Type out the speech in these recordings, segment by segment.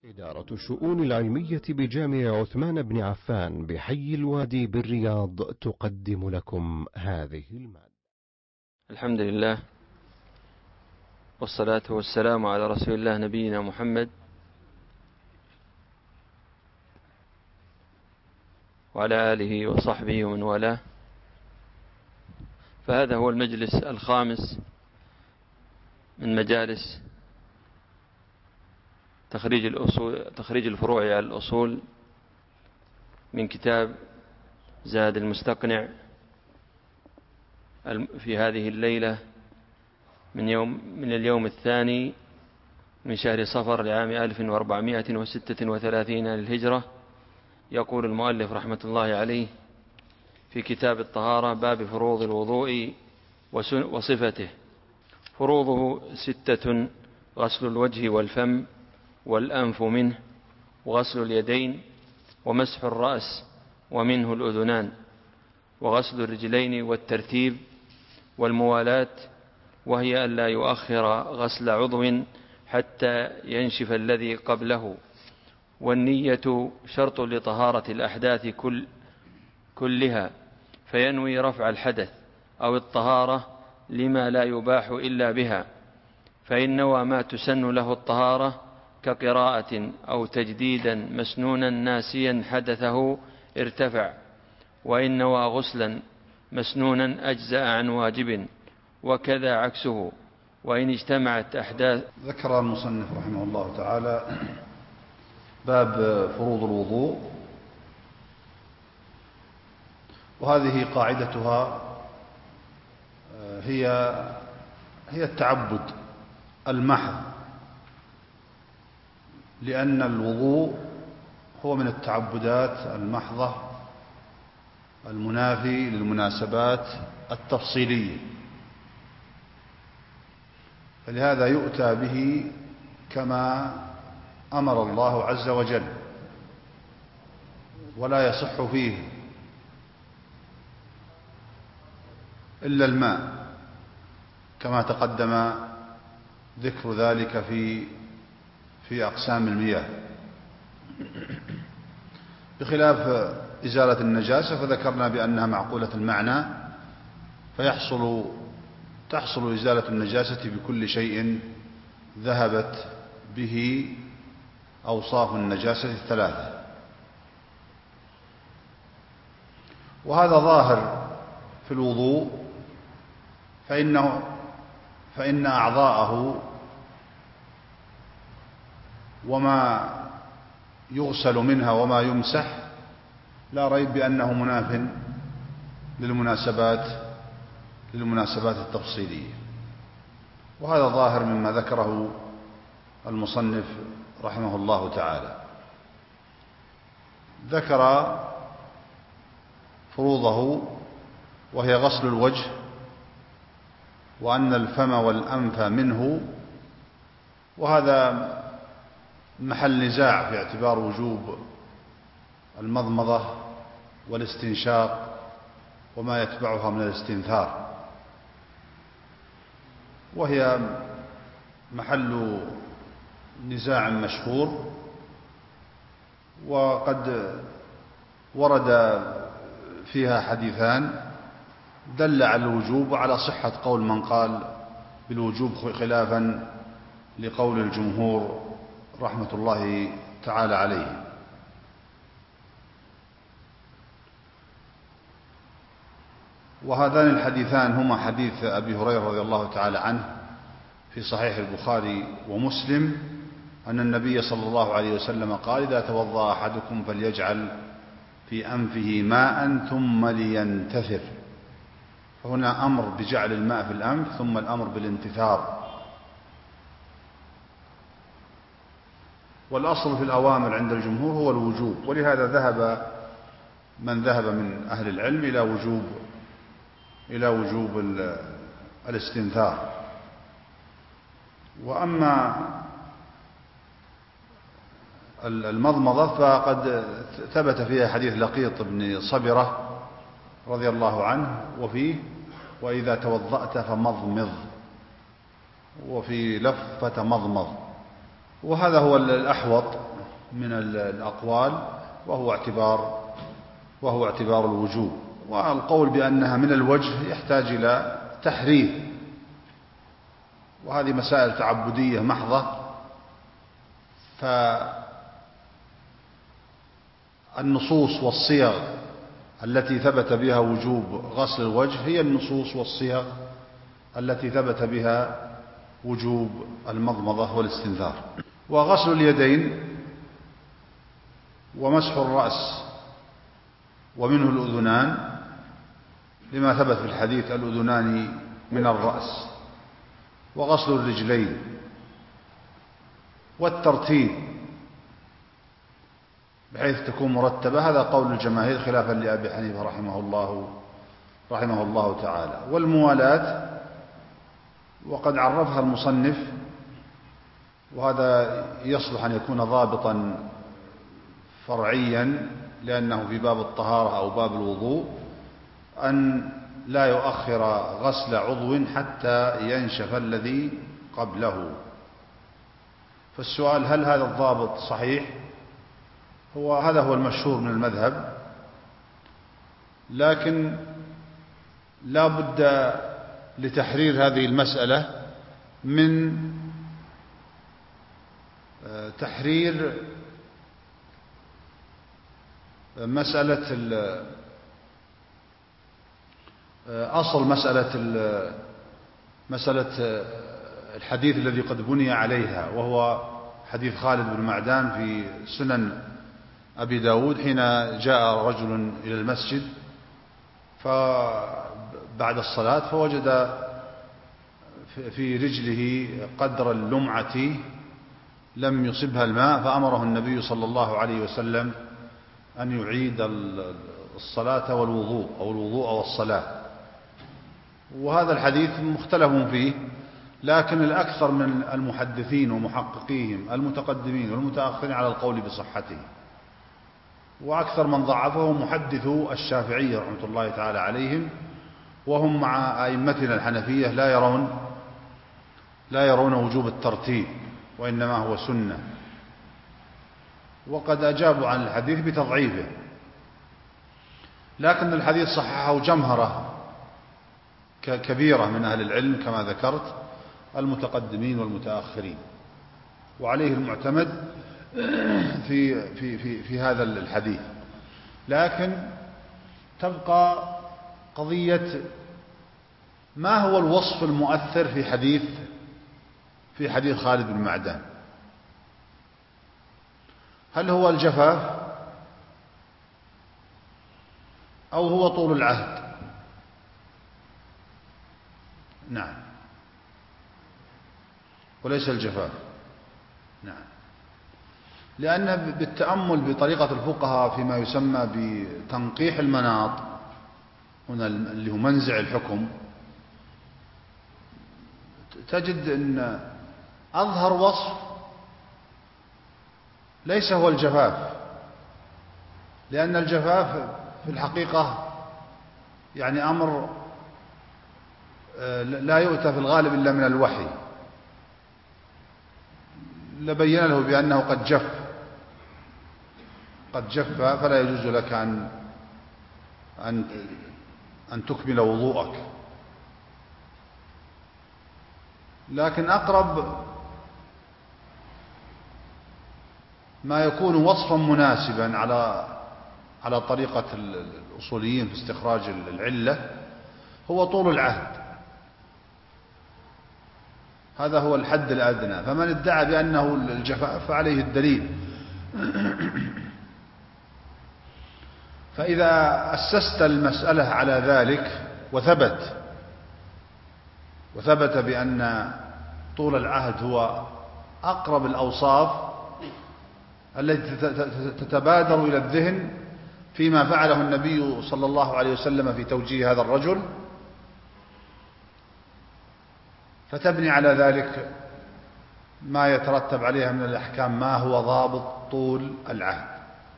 إدارة الشؤون العلمية بجامع عثمان بن عفان بحي الوادي بالرياض تقدم لكم هذه المادة. الحمد لله والصلاة والسلام على رسول الله نبينا محمد وعلى آله وصحبه ومن والاه. فهذا هو المجلس الخامس من مجالس تخريج الفروع على الأصول من كتاب زاد المستقنع في هذه الليلة من اليوم الثاني من شهر صفر لعام 1436 للهجرة. يقول المؤلف رحمة الله عليه في كتاب الطهارة: باب فروض الوضوء وصفته. فروضه 6: غسل الوجه والفم والأنف منه، وغسل اليدين، ومسح الرأس ومنه الأذنان، وغسل الرجلين والترتيب والموالاة، وهي أن لا يؤخر غسل عضو حتى ينشف الذي قبله. والنية شرط لطهارة الأحداث كلها، فينوي رفع الحدث أو الطهارة لما لا يباح إلا بها، فإن نوى ما تسن له الطهارة كقراءة أو تجديدا مسنونا ناسيا حدثه ارتفع، وإن نوى غسلا مسنونا أجزأ عن واجب، وكذا عكسه وإن اجتمعت أحداث. ذكر المصنف رحمه الله تعالى باب فروض الوضوء، وهذه قاعدتها هي التعبد المحض، لأن الوضوء هو من التعبدات المحضة المنافي للمناسبات التفصيلية، فلهذا يؤتى به كما أمر الله عز وجل، ولا يصح فيه إلا الماء كما تقدم ذكر ذلك في أقسام المياه، بخلاف إزالة النجاسة فذكرنا بأنها معقولة المعنى، تحصل إزالة النجاسة بكل شيء ذهبت به أوصاف النجاسة الثلاثة. وهذا ظاهر في الوضوء، فإن أعضاءه وما يغسل منها وما يمسح لا ريب بأنه مناف للمناسبات التفصيلية، وهذا ظاهر مما ذكره المصنف رحمه الله تعالى. ذكر فروضه وهي غسل الوجه، وأن الفم والأنف منه، وهذا محل نزاع في اعتبار وجوب المضمضة والاستنشاق وما يتبعها من الاستنثار، وهي محل نزاع مشهور، وقد ورد فيها حديثان دل على الوجوب وعلى صحة قول من قال بالوجوب، خلافا لقول الجمهور رحمة الله تعالى عليه. وهذان الحديثان هما حديث أبي هريرة رضي الله تعالى عنه في صحيح البخاري ومسلم أن النبي صلى الله عليه وسلم قال: إذا توضأ أحدكم فليجعل في أنفه ماء ثم لينتثر. فهنا أمر بجعل الماء في الأنف، ثم الأمر بالانتثار. والأصل في الأوامر عند الجمهور هو الوجوب، ولهذا ذهب من ذهب من أهل العلم إلى وجوب الاستنثار. وأما المضمضة فقد ثبت فيها حديث لقيط بن صبرة رضي الله عنه، وفيه: وإذا توضأت فمضمض، وفي لفظ فتمضمض. وهذا هو الأحوط من الأقوال، وهو اعتبار الوجوب. والقول بأنها من الوجه يحتاج إلى تحرير، وهذه مسائل تعبدية محضة. فالنصوص والصيغ التي ثبت بها وجوب غسل الوجه هي النصوص والصيغ التي ثبت بها وجوب المضمضة والاستنثار. وغسل اليدين ومسح الرأس ومنه الأذنان، لما ثبت في الحديث الأذنان من الرأس. وغسل الرجلين والترتيب بحيث تكون مرتبة، هذا قول الجماهير خلافا لأبي حنيفة رحمه الله تعالى. والموالاة وقد عرفها المصنف، وهذا يصلح أن يكون ضابطا فرعيا لأنه في باب الطهارة أو باب الوضوء، أن لا يؤخر غسل عضو حتى ينشف الذي قبله. فالسؤال هل هذا الضابط صحيح؟ هذا هو المشهور من المذهب، لكن لا بد لتحرير هذه المسألة من تحرير أصل مسألة الحديث الذي قد بني عليها، وهو حديث خالد بن معدان في سنن أبي داود، حين جاء رجل إلى المسجد بعد الصلاة فوجد في رجله قدر اللمعة لم يصبها الماء، فأمره النبي صلى الله عليه وسلم أن يعيد الصلاة والوضوء أو الوضوء والصلاة. وهذا الحديث مختلف فيه، لكن الأكثر من المحدثين ومحققيهم المتقدمين والمتأخرين على القول بصحته، وأكثر من ضعفه محدثو الشافعية رحمة الله تعالى عليهم، وهم مع أئمتنا الحنفية لا يرون وجوب الترتيب، وإنما هو سنة. وقد أجابوا عن الحديث بتضعيفه، لكن الحديث صححه جمهرة كبيرة من أهل العلم كما ذكرت، المتقدمين والمتأخرين، وعليه المعتمد في هذا الحديث. لكن تبقى قضية ما هو الوصف المؤثر في حديث خالد بن معدان؟ هل هو الجفاف أو هو طول العهد؟ نعم، وليس الجفاف. نعم، لأن بالتأمل بطريقة الفقهاء فيما يسمى بتنقيح المناط، هنا اللي هو منزع الحكم، تجد أن أظهر وصف ليس هو الجفاف، لأن الجفاف في الحقيقة يعني أمر لا يؤتى في الغالب إلا من الوحي، لبين له بأنه قد جف فلا يجوز لك أن تكمل وضوءك. لكن أقرب ما يكون وصفا مناسبا على طريقة الأصوليين في استخراج العلة هو طول العهد، هذا هو الحد الأدنى. فمن ادعى بأنه الجفاف فعليه الدليل. فإذا أسست المسألة على ذلك وثبت بأن طول العهد هو أقرب الأوصاف التي تتبادر إلى الذهن فيما فعله النبي صلى الله عليه وسلم في توجيه هذا الرجل، فتبني على ذلك ما يترتب عليها من الأحكام، ما هو ضابط طول العهد.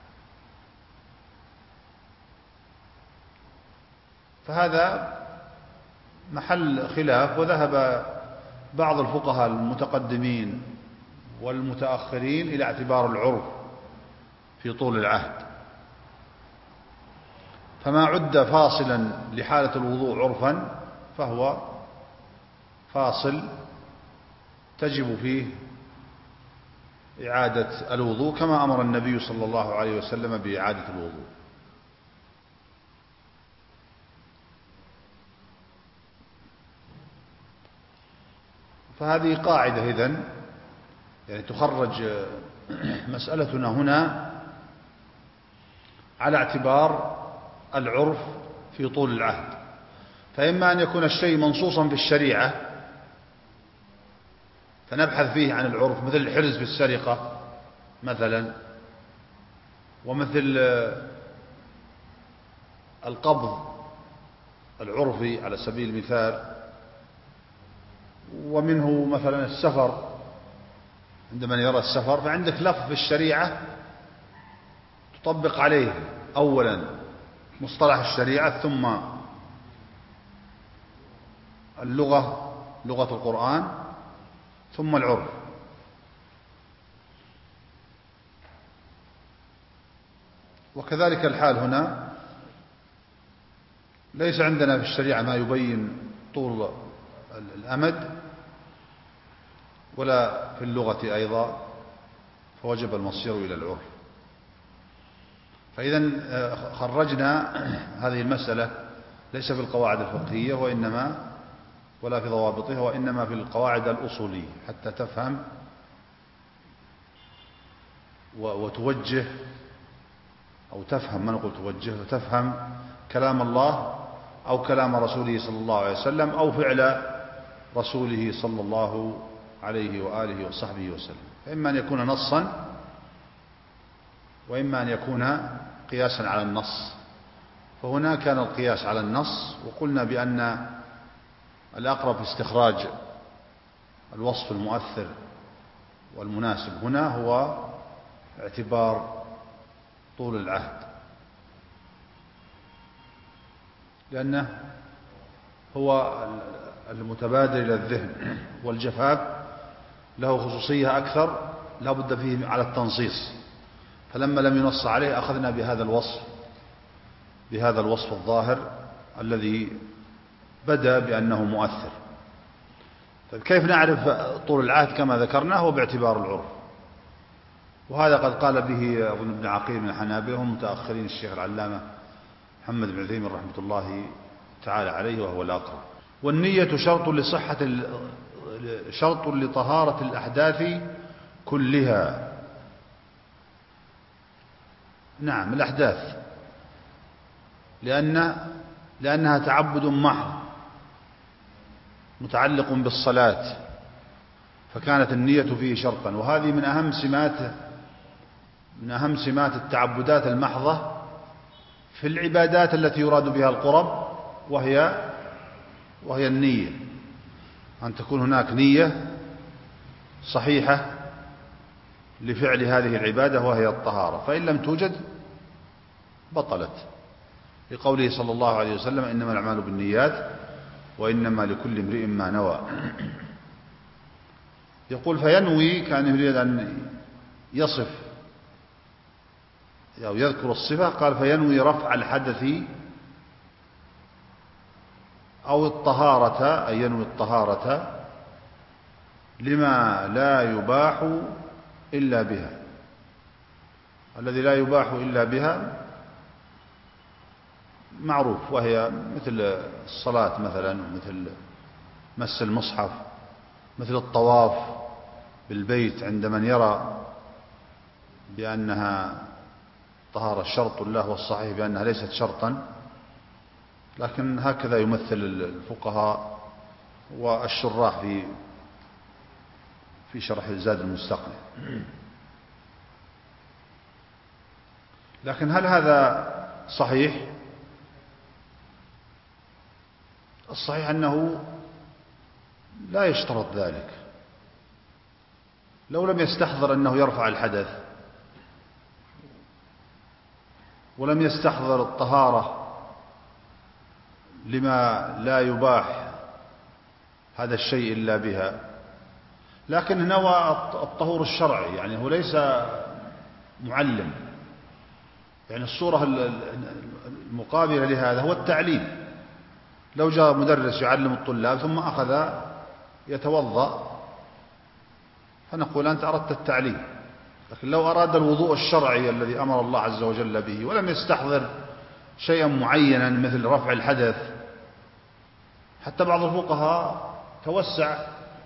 فهذا محل خلاف، وذهب بعض الفقهاء المتقدمين والمتأخرين إلى اعتبار العرف في طول العهد. فما عد فاصلا لحالة الوضوء عرفا فهو فاصل تجب فيه إعادة الوضوء، كما أمر النبي صلى الله عليه وسلم بإعادة الوضوء. فهذه قاعدة إذن يعني تخرج مسألتنا هنا على اعتبار العرف في طول العهد. فإما أن يكون الشيء منصوصا في الشريعة فنبحث فيه عن العرف، مثل الحرز بالسرقة مثلا، ومثل القبض العرفي على سبيل المثال، ومنه مثلا السفر عندما يرى السفر، فعندك لفظ في الشريعة تطبق عليه أولا مصطلح الشريعة ثم اللغة، لغة القرآن، ثم العرف. وكذلك الحال هنا، ليس عندنا في الشريعة ما يبين طول الأمد ولا في اللغة أيضا، فوجب المصير إلى العرف. فإذا خرجنا هذه المسألة ليس في القواعد الفقهية وإنما ولا في ضوابطها، وإنما في القواعد الأصولية، حتى تفهم وتوجه، أو تفهم، ما نقول توجه، وتفهم كلام الله أو كلام رسوله صلى الله عليه وسلم أو فعل رسوله صلى الله عليه وآله وصحبه وسلم. فإما أن يكون نصا وإما أن يكون قياسا على النص. فهنا كان القياس على النص، وقلنا بأن الأقرب في استخراج الوصف المؤثر والمناسب هنا هو اعتبار طول العهد، لأنه هو المتبادر إلى الذهن، والجفاف له خصوصية أكثر لا بد فيه على التنصيص. فلما لم ينص عليه أخذنا بهذا الوصف الظاهر الذي بدأ بأنه مؤثر. طيب كيف نعرف طول العهد؟ كما ذكرنا هو باعتبار العرف، وهذا قد قال به أظن ابن عقيل من الحنابلة، هم متأخرين الشيخ العلامة محمد بن عثيمين رحمة الله تعالى عليه، وهو الأقرب. والنية شرط لطهارة الأحداث كلها. نعم، الأحداث، لأنها تعبد محض متعلق بالصلاة، فكانت النية فيه شرطا. وهذه من أهم سمات التعبدات المحضة في العبادات التي يراد بها القرب، وهي النية، أن تكون هناك نية صحيحة لفعل هذه العبادة وهي الطهارة، فإن لم توجد بطلت، لقوله صلى الله عليه وسلم: إنما الأعمال بالنيات وإنما لكل امرئ ما نوى. يقول فينوي، كان يريد أن يصف أو يذكر الصفة، قال فينوي رفع الحدث أو الطهارة، أي ينوي الطهارة لما لا يباح إلا بها. الذي لا يباح إلا بها معروف، وهي مثل الصلاة مثلا، مثل مس المصحف، مثل الطواف بالبيت عند من يرى بأنها طهارة شرط له، والصحيح بأنها ليست شرطا، لكن هكذا يمثل الفقهاء والشراح في شرح زاد المستقنع. لكن هل هذا صحيح؟ الصحيح أنه لا يشترط ذلك. لو لم يستحضر أنه يرفع الحدث ولم يستحضر الطهارة لما لا يباح هذا الشيء إلا بها، لكن نوى الطهور الشرعي، يعني هو ليس معلم، يعني الصورة المقابلة لهذا هو التعليم. لو جاء مدرس يعلم الطلاب ثم أخذ يتوضأ فنقول أنت أردت التعليم. لكن لو أراد الوضوء الشرعي الذي أمر الله عز وجل به ولم يستحضر شيئا معينا مثل رفع الحدث، حتى بعض الفقهاء توسع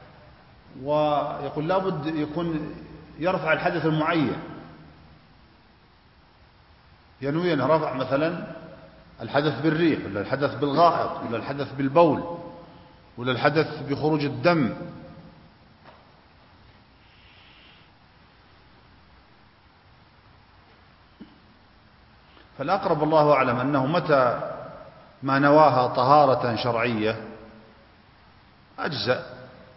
ويقول لابد يكون يرفع الحدث المعين، ينوي أن رفع مثلا الحدث بالريح ولا الحدث بالغائط ولا الحدث بالبول ولا الحدث بخروج الدم. فالأقرب الله أعلم أنه متى ما نواها طهارة شرعية أجزأ.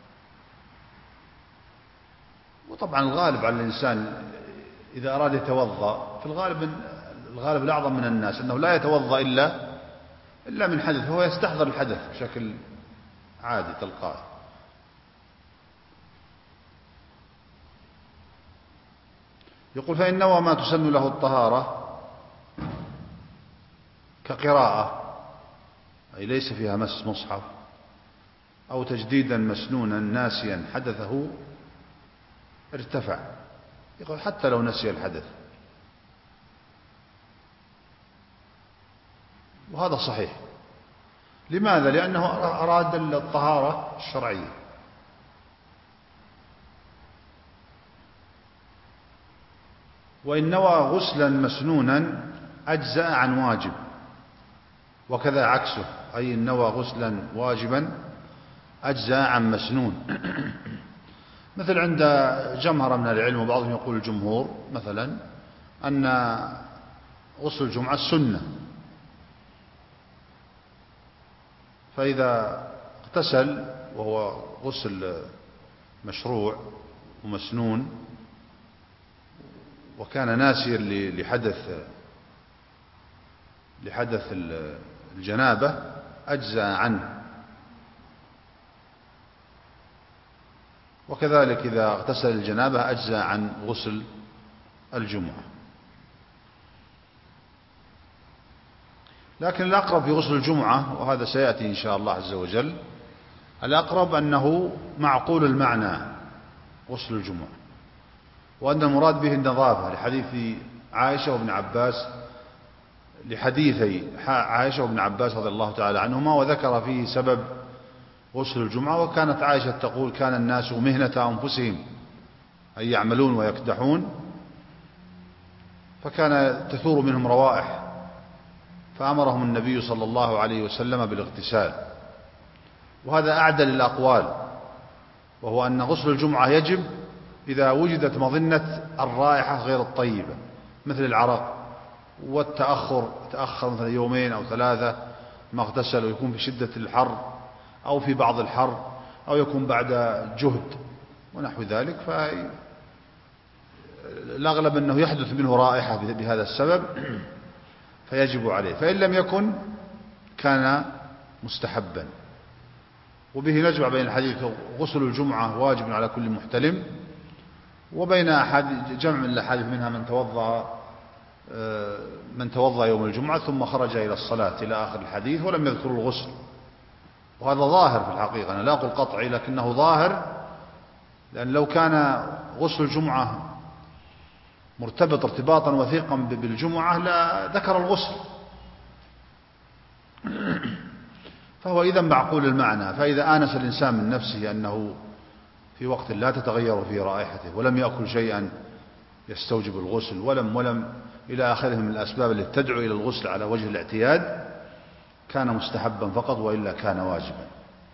وطبعا الغالب على الإنسان إذا أراد يتوضأ في الغالب الأعظم من الناس أنه لا يتوضأ إلا من حدث، هو يستحضر الحدث بشكل عادي تلقائي. يقول فإن نوى ما تسن له الطهارة كقراءة أي ليس فيها مس مصحف أو تجديدا مسنونا ناسيا حدثه ارتفع. يقول حتى لو نسي الحدث، وهذا صحيح. لماذا؟ لأنه أراد الطهارة الشرعية. وإن نوى غسلا مسنونا أجزأ عن واجب، وكذا عكسه، أي إن نوى غسلا واجبا أجزأ عن مسنون. مثل عند جمهرة من العلم وبعضهم يقول الجمهور مثلا أن غسل الجمعة سنة، فإذا اغتسل وهو غسل مشروع ومسنون وكان ناسيا لحدث الجنابة أجزأ عنه. وكذلك إذا اغتسل الجنابة أجزأ عن غسل الجمعة. لكن الأقرب في غسل الجمعة، وهذا سيأتي إن شاء الله عز وجل، الأقرب أنه معقول المعنى غسل الجمعة، وأن المراد به النظافة لحديث عائشة وابن عباس، لحديثي عائشة وابن عباس رضي الله تعالى عنهما، وذكر فيه سبب غسل الجمعة. وكانت عائشة تقول كان الناس مهنة أنفسهم أي يعملون ويكدحون، فكان تثور منهم روائح، فأمرهم النبي صلى الله عليه وسلم بالاغتسال. وهذا أعدل الأقوال، وهو أن غسل الجمعة يجب إذا وجدت مظنة الرائحة غير الطيبة مثل العرق تأخر مثلا يومين أو ثلاثة ما اغتسل، ويكون في شدة الحر أو في بعض الحر أو يكون بعد جهد ونحو ذلك، فالأغلب أنه يحدث منه رائحة بهذا السبب فيجب عليه. فإن لم يكن كان مستحبا. وبه نجمع بين الحديث غسل الجمعة واجب على كل محتلم، وبين جمع من الأحاديث منها من توضأ يوم الجمعة ثم خرج إلى الصلاة إلى آخر الحديث ولم يذكر الغسل. وهذا ظاهر في الحقيقة، أنا لا أقول قطعي لكنه ظاهر، لأن لو كان غسل الجمعة مرتبط ارتباطا وثيقا بالجمعة لا ذكر الغسل، فهو إذا معقول المعنى. فإذا آنس الإنسان من نفسه أنه في وقت لا تتغير فيه رائحته ولم يأكل شيئا يستوجب الغسل ولم إلى آخره من الأسباب التي تدعو إلى الغسل على وجه الاعتياد، كان مستحبا فقط، وإلا كان واجبا.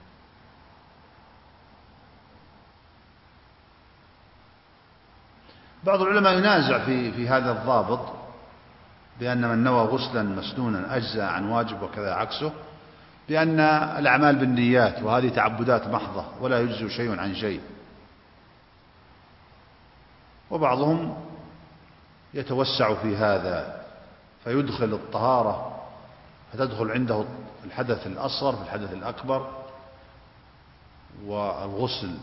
بعض العلماء ينازع في هذا الضابط بأن من نوى غسلا مسنونا أجزأ عن واجب وكذا عكسه، بأن الأعمال بالنيات وهذه تعبدات محضة ولا يجزي شيء عن شيء. وبعضهم يتوسع في هذا فيدخل الطهارة، فتدخل عنده الحدث الأصغر في الحدث الأكبر، والغسل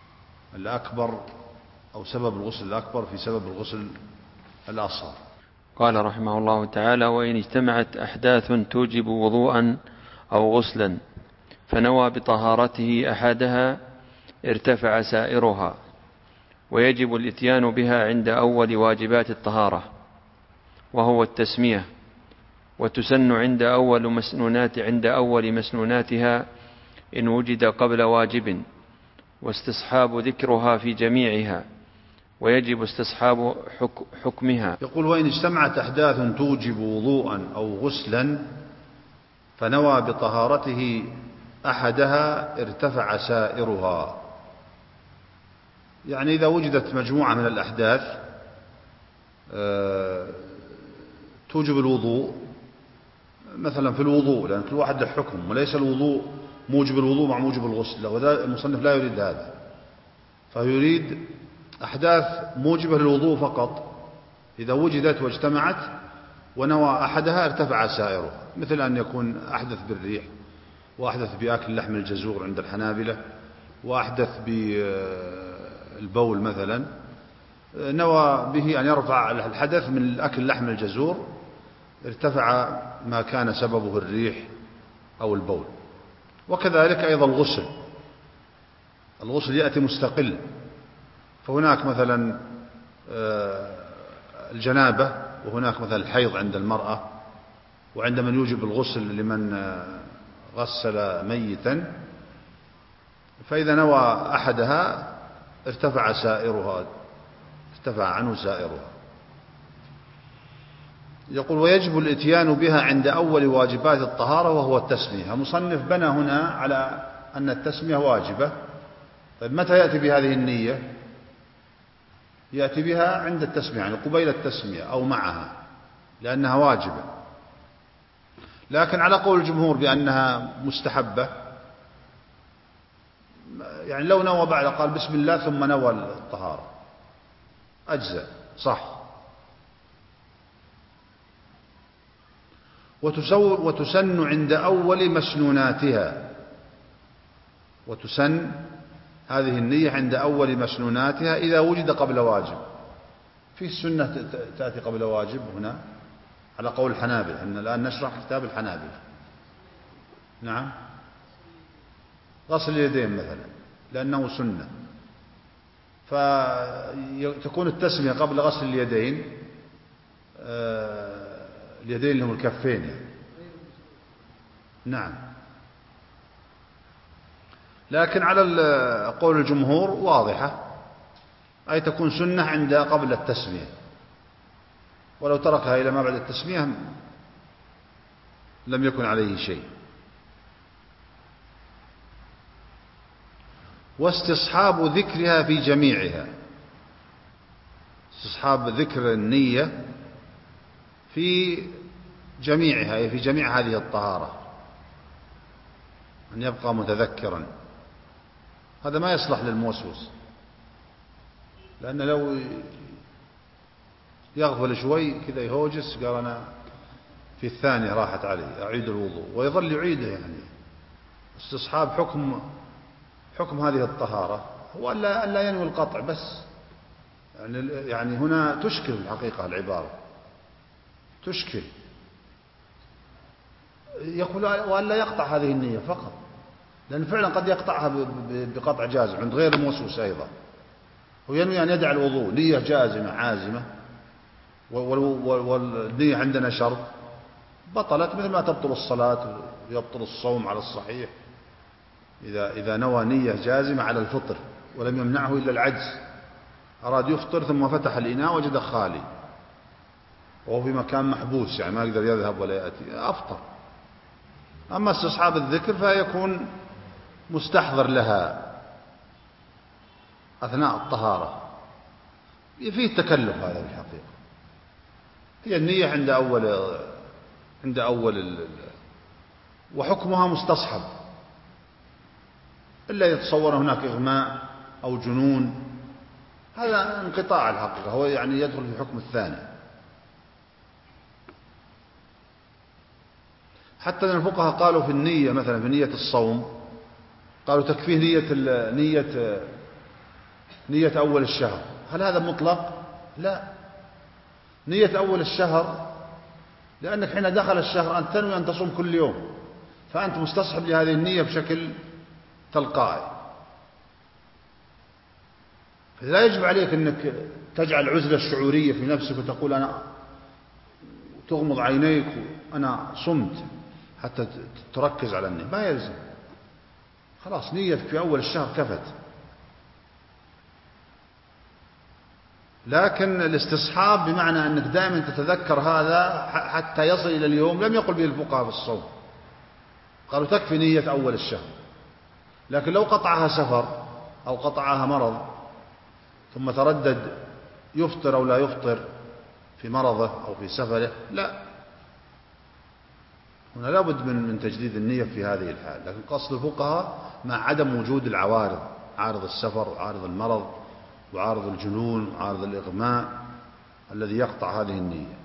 الأكبر أو سبب الغسل الأكبر في سبب الغسل الأصغر. قال رحمه الله تعالى: وإن اجتمعت أحداث توجب وضوءا أو غسلا فنوى بطهارته أحدها ارتفع سائرها، ويجب الإتيان بها عند أول واجبات الطهارة وهو التسمية، وتسن عند أول مسنوناتها إن وجد قبل واجب، واستصحاب ذكرها في جميعها، ويجب استصحاب حكمها. يقول: وإن اجتمعت أحداث توجب وضوءا أو غسلا فنوى بطهارته أحدها ارتفع سائرها. يعني إذا وجدت مجموعة من الأحداث توجب الوضوء، مثلا في الوضوء، لأن كل واحد له حكم، وليس الوضوء موجب الوضوء مع موجب الغسل، وذا المصنف لا يريد هذا، فيريد أحداث موجبة للوضوء فقط إذا وجدت واجتمعت ونوى أحدها ارتفع سائرها، مثل أن يكون أحدث بالريح، وأحدث بأكل لحم الجزور عند الحنابلة، وأحدث بالبول مثلا، نوى به أن يرفع الحدث من أكل لحم الجزور، ارتفع ما كان سببه الريح أو البول. وكذلك أيضا الغسل يأتي مستقل، فهناك مثلا الجنابة، وهناك مثلا الحيض عند المرأة، وعند من يوجب الغسل لمن غسل ميتا، فإذا نوى أحدها ارتفع عنه سائرها. يقول: ويجب الإتيان بها عند أول واجبات الطهارة وهو التسمية. المصنف بنى هنا على أن التسمية واجبة. طيب متى يأتي بهذه النية؟ يأتي بها عند التسمية، يعني قبيل التسمية أو معها، لأنها واجبة. لكن على قول الجمهور بأنها مستحبة، يعني لو نوى بعد قال بسم الله ثم نوى الطهارة أجزاء، صح. وتسن عند أول مسنوناتها، وتسن هذه النية عند أول مسنوناتها إذا وجد قبل واجب. في السنة تأتي قبل واجب هنا على قول الحنابلة، إن الآن نشرح كتاب الحنابلة. نعم، غسل اليدين مثلا لأنه سنة، فتكون التسمية قبل غسل اليدين، اليدين اللي هم الكفين يعني. نعم، لكن على قول الجمهور واضحة، أي تكون سنة عند قبل التسمية، ولو تركها إلى ما بعد التسمية لم يكن عليه شيء. واستصحاب ذكرها في جميعها، استصحاب ذكر النية في جميعها، أي في جميع هذه الطهارة، أن يبقى متذكرا. هذا ما يصلح للموسوس، لأن لو يغفل شوي كذا يهوجس قال أنا في الثانية راحت علي أعيد الوضوء، ويظل يعيده. يعني استصحاب حكم هذه الطهارة هو ألا ينوي القطع بس. يعني هنا تشكل الحقيقة العبارة، تشكل. يقول وألا يقطع هذه النية فقط، لأن فعلا قد يقطعها بقطع جازم عند غير الموسوس أيضا. هو ينوي أن يدع الوضوء نية جازمة عازمة، والنية عندنا شرط، بطلت مثل ما تبطل الصلاة ويبطل الصوم على الصحيح إذا نوى نية جازمة على الفطر ولم يمنعه إلا العجز، أراد يفطر ثم فتح الإناء وجد خالي وهو في مكان محبوس، يعني ما يقدر يذهب ولا يأتي، أفطر. أما استصحاب الذكر فيكون مستحضر لها أثناء الطهارة، فيه تكلف هذا بالحقيقة. هي النية عند أول وحكمها مستصحب، إلا يتصور هناك إغماء أو جنون، هذا انقطاع الحقيقة، هو يعني يدخل في حكم الثاني. حتى أن الفقهاء قالوا في النية مثلا في نية الصوم، قالوا تكفيه نية أول الشهر. هل هذا مطلق؟ لا، نية أول الشهر لأنك حين دخل الشهر أنت تنوي أن تصوم كل يوم، فأنت مستصحب لهذه النية بشكل تلقائي. لا يجب عليك أنك تجعل عزلة شعورية في نفسك وتقول أنا تغمض عينيك وأنا صمت حتى تركز على النية، ما يلزم. خلاص نيتك في أول الشهر كفت. لكن الاستصحاب بمعنى أنك دائما تتذكر هذا حتى يصل إلى اليوم لم يقل به الفقهاء في الصوم، قالوا تكفي نية أول الشهر. لكن لو قطعها سفر أو قطعها مرض ثم تردد يفطر أو لا يفطر في مرضه أو في سفره، لا، هنا لابد من تجديد النية في هذه الحال. لكن قصد الفقهاء مع عدم وجود العوارض، عارض السفر وعارض المرض وعارض الجنون وعارض الإغماء الذي يقطع هذه النية.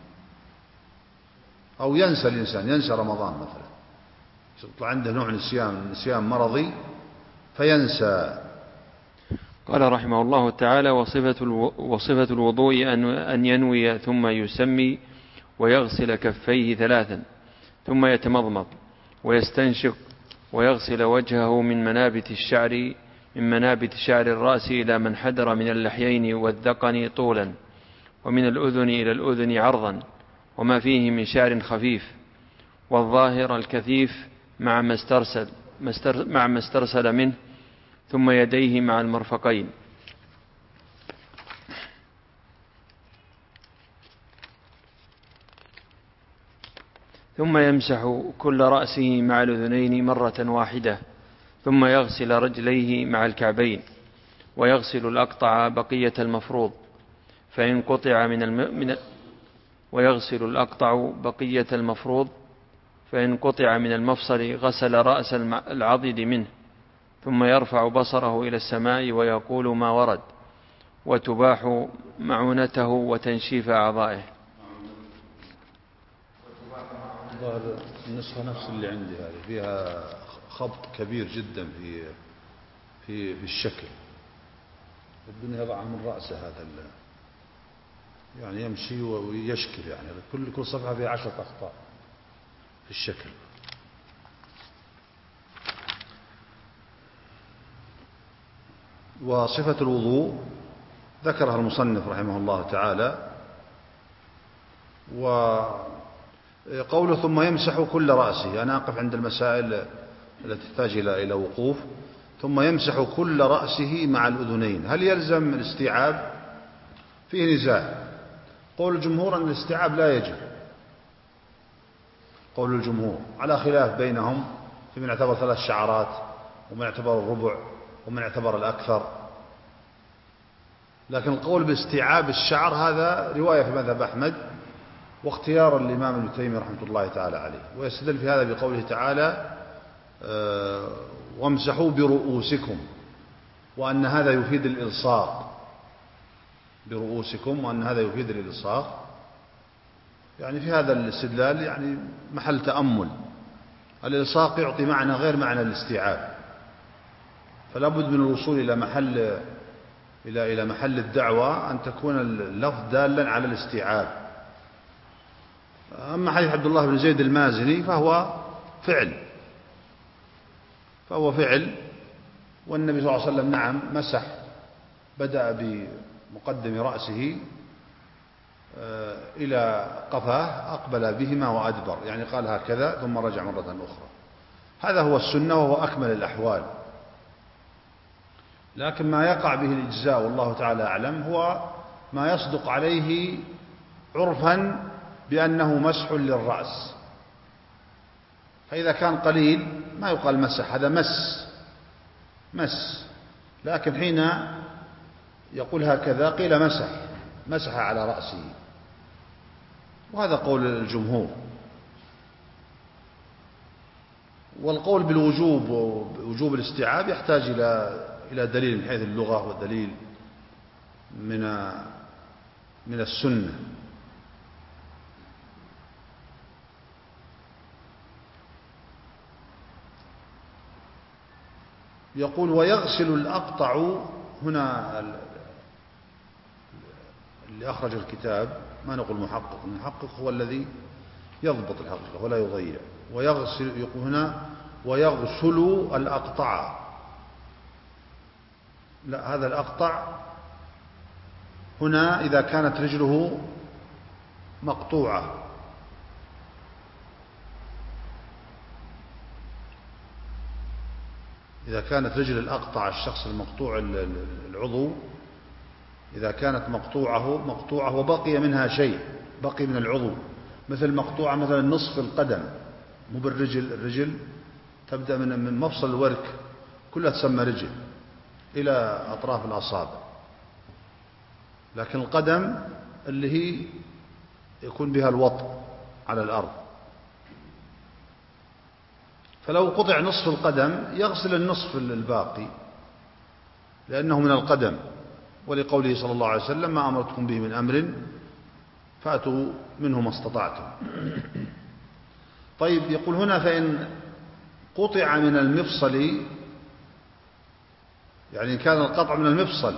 أو ينسى الإنسان، ينسى رمضان مثلا، يطلع عنده نوع نسيان مرضي فينسى. قال رحمه الله تعالى: وصفة الوضوء أن ينوي ثم يسمي ويغسل كفيه 3 ثم يتمضمض ويستنشق ويغسل وجهه من منابت شعر الرأس إلى من حدر من اللحيين والذقن طولا، ومن الأذن إلى الأذن عرضا، وما فيه من شعر خفيف، والظاهر الكثيف مع ما استرسل منه، ثم يديه مع المرفقين. ثم يمسح كل رأسه مع الأذنين مرة واحدة، ثم يغسل رجليه مع الكعبين، ويغسل الأقطع بقية المفروض، فإن قطع ويغسل الأقطع بقية المفروض، فإن قطع من المفصل غسل رأس العضد منه، ثم يرفع بصره إلى السماء ويقول ما ورد، وتباح معونته وتنشيف أعضائه. النسخة نفس اللي عندي هذه فيها خبط كبير جدا في الشكل، بدنا يضعها من رأسه هذا يعني يمشي ويشكل، يعني كل صفحة فيها 10 أخطاء في الشكل. وصفة الوضوء ذكرها المصنف رحمه الله تعالى، وقوله ثم يمسح كل رأسه، أنا أقف عند المسائل التي تحتاج إلى وقوف. ثم يمسح كل رأسه مع الأذنين، هل يلزم الاستيعاب؟ فيه نزاع. قول الجمهور أن الاستيعاب لا يجب، قول الجمهور على خلاف بينهم في من اعتبر 3 شعرات ومن اعتبر الربع ومن اعتبر الأكثر. لكن القول باستيعاب الشعر هذا رواية في مذهب أحمد واختيار الإمام ابن تيمية رحمة الله تعالى عليه، ويستدل في هذا بقوله تعالى وامسحوا برؤوسكم، وأن هذا يفيد الإلصاق، برؤوسكم، وأن هذا يفيد الإلصاق. يعني في هذا الاستدلال يعني محل تأمل. الإلصاق يعطي معنى غير معنى الاستيعاب، فلا بد من الوصول إلى محل الدعوة أن تكون اللفظ دالا على الاستيعاب. أما حديث عبد الله بن زيد المازني فهو فعل، والنبي صلى الله عليه وسلم نعم مسح، بدأ بمقدم رأسه إلى قفاه، أقبل بهما وأدبر، يعني قال هكذا ثم رجع مرة أخرى. هذا هو السنة وهو أكمل الأحوال. لكن ما يقع به الإجزاء والله تعالى أعلم هو ما يصدق عليه عرفا بأنه مسح للرأس. فإذا كان قليل ما يقال مسح، هذا مس. لكن حين يقول هكذا قيل مسح على رأسه، وهذا قول الجمهور. والقول بالوجوب ووجوب الاستيعاب يحتاج إلى دليل من حيث اللغة ودليل من السنة. يقول ويغسل الأقطع، هنا اللي أخرج الكتاب، ما نقول محقق، المحقق هو الذي يضبط الحقيقة ولا يضيع. ويغسل، يقول هنا ويغسل الأقطع، لا، هذا الأقطع هنا إذا كانت رجله مقطوعة، إذا كانت رجل الأقطع، الشخص المقطوع العضو، إذا كانت مقطوعة وبقي منها شيء، بقي من العضو، مثل مقطوعة مثلا نصف القدم، مو بالرجل، الرجل تبدأ من مفصل الورك كلها تسمى رجل إلى أطراف الأصابع، لكن القدم اللي هي يكون بها الوطء على الأرض. فلو قطع نصف القدم يغسل النصف الباقي لأنه من القدم، ولقوله صلى الله عليه وسلم ما أمرتكم به من أمر فأتوا منه ما استطعتم. طيب، يقول هنا فإن قطع من المفصل، يعني كان القطع من المفصل،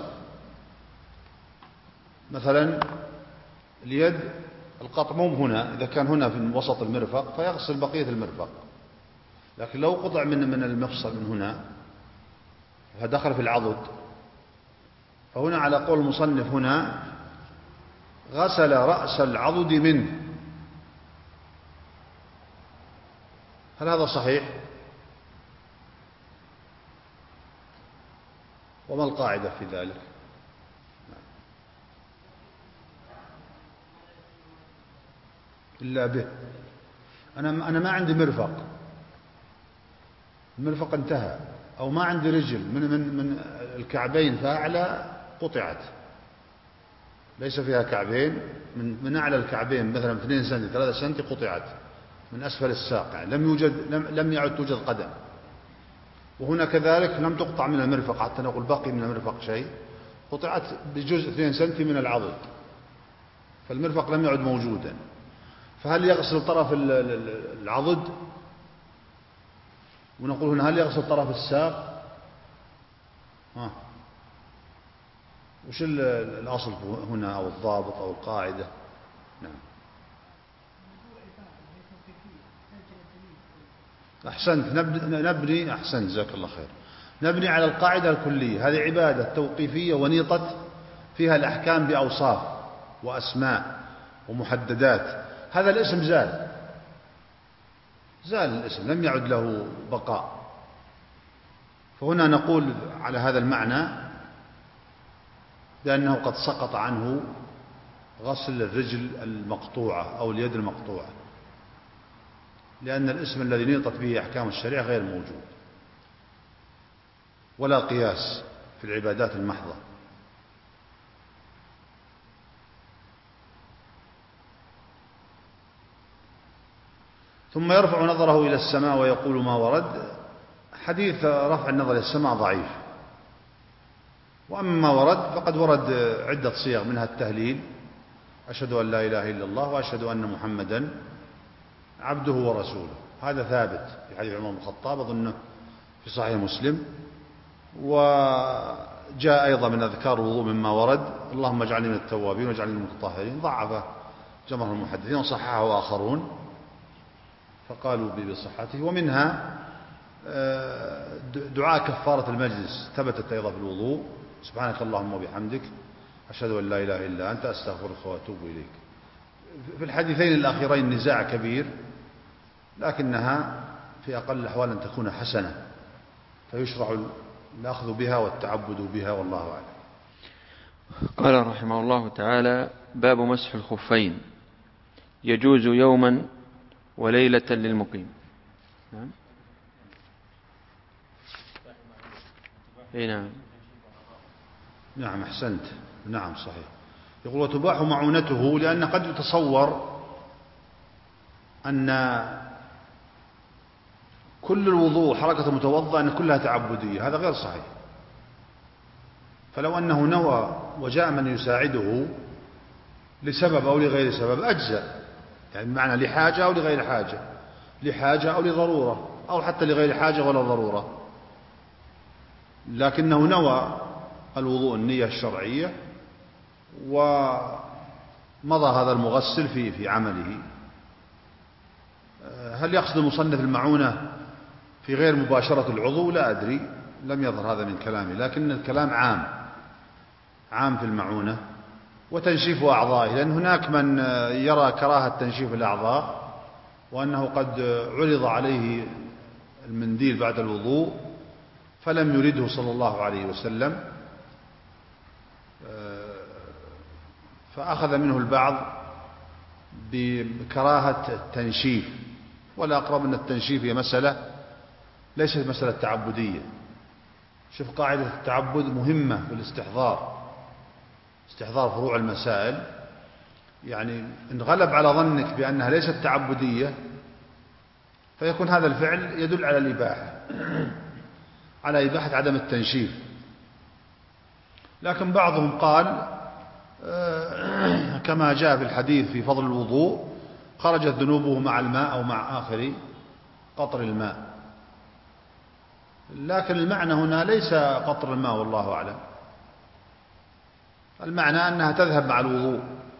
مثلا اليد القطع مو هنا، إذا كان هنا في وسط المرفق فيغسل بقية المرفق، لكن لو قطع من المفصل من هنا فدخل في العضد، فهنا على قول المصنف هنا غسل رأس العضد منه. هل هذا صحيح؟ وما القاعدة في ذلك؟ إلا به. أنا ما عندي مرفق، المرفق انتهى، أو ما عندي رجل من الكعبين فأعلى قطعت، ليس فيها كعبين، من أعلى الكعبين مثلا 2 سم 3 سم قطعت، من أسفل الساق يعني لم يعد توجد قدم. وهنا كذلك لم تقطع من المرفق حتى نقول بقي من المرفق شيء، قطعت بجزء 2 سم من العضد، فالمرفق لم يعد موجودا. فهل يغسل طرف العضد؟ ونقول هنا هل يغسل طرف الساق؟ وش الأصل هنا أو الضابط أو القاعدة؟ نعم. أحسنت، نبني، أحسنت جزاك الله خير، نبني على القاعدة الكلية. هذه عبادة توقيفية ونيطت فيها الأحكام بأوصاف وأسماء ومحددات. هذا الاسم زال الاسم، لم يعد له بقاء. فهنا نقول على هذا المعنى بأنه قد سقط عنه غسل الرجل المقطوعة أو اليد المقطوعة، لأن الاسم الذي نيطت به أحكام الشريعة غير موجود، ولا قياس في العبادات المحضة. ثم يرفع نظره إلى السماء ويقول ما ورد. حديث رفع النظر إلى السماء ضعيف، وأما ما ورد فقد ورد عدة صيغ، منها التهليل، أشهد أن لا إله إلا الله وأشهد أن محمدا عبده ورسوله، هذا ثابت في حديث عمر بن الخطاب أظنه في صحيح مسلم. وجاء أيضا من أذكار الوضوء مما ورد اللهم اجعلني من التوابين واجعلني من المتطهرين، ضعف جمهور المحدثين وصححه آخرون فقالوا بصحته. ومنها دعاء كفارة المجلس ثبتت أيضا في الوضوء، سبحانك اللهم وبحمدك أشهد أن لا إله إلا أنت أستغفرك وأتوب إليك. في الحديثين الأخيرين نزاع كبير، لكنها في أقل الأحوال أن تكون حسنة، فيشرع الأخذ بها والتعبد بها، والله أعلم. قال رحمه الله تعالى: باب مسح الخفين، يجوز يوما وليلة للمقيم. نعم. نعم. نعم أحسنت، نعم صحيح. يقول وتباح معونته، لأن قد يتصور أن كل الوضوء حركة متوضأ أن كلها تعبدية، هذا غير صحيح. فلو أنه نوى وجاء من يساعده لسبب أو لغير سبب أجزأ، يعني بمعنى لحاجة أو لغير حاجة، لحاجة أو لضرورة، أو حتى لغير حاجة ولا ضرورة، لكنه نوى الوضوء النية الشرعية ومضى هذا المغسل في عمله. هل يقصد المصنف المعونة في غير مباشرة العضو؟ لا أدري، لم يظهر هذا من كلامي، لكن الكلام عام في المعونة وتنشيف أعضائه، لأن هناك من يرى كراهة تنشيف الأعضاء وأنه قد عرض عليه المنديل بعد الوضوء فلم يرده صلى الله عليه وسلم، فأخذ منه البعض بكراهة التنشيف، ولا أقرب أن التنشيف هي مسألة ليست مسألة تعبدية. شوف قاعدة التعبد مهمة في استحضار فروع المسائل. يعني إن غلب على ظنك بأنها ليست تعبدية فيكون هذا الفعل يدل على الإباحة، على إباحة عدم التنشيف. لكن بعضهم قال كما جاء في الحديث في فضل الوضوء: خرجت ذنوبه مع الماء أو مع آخر قطر الماء. لكن المعنى هنا ليس قطر الماء والله أعلم، المعنى أنها تذهب مع الوضوء،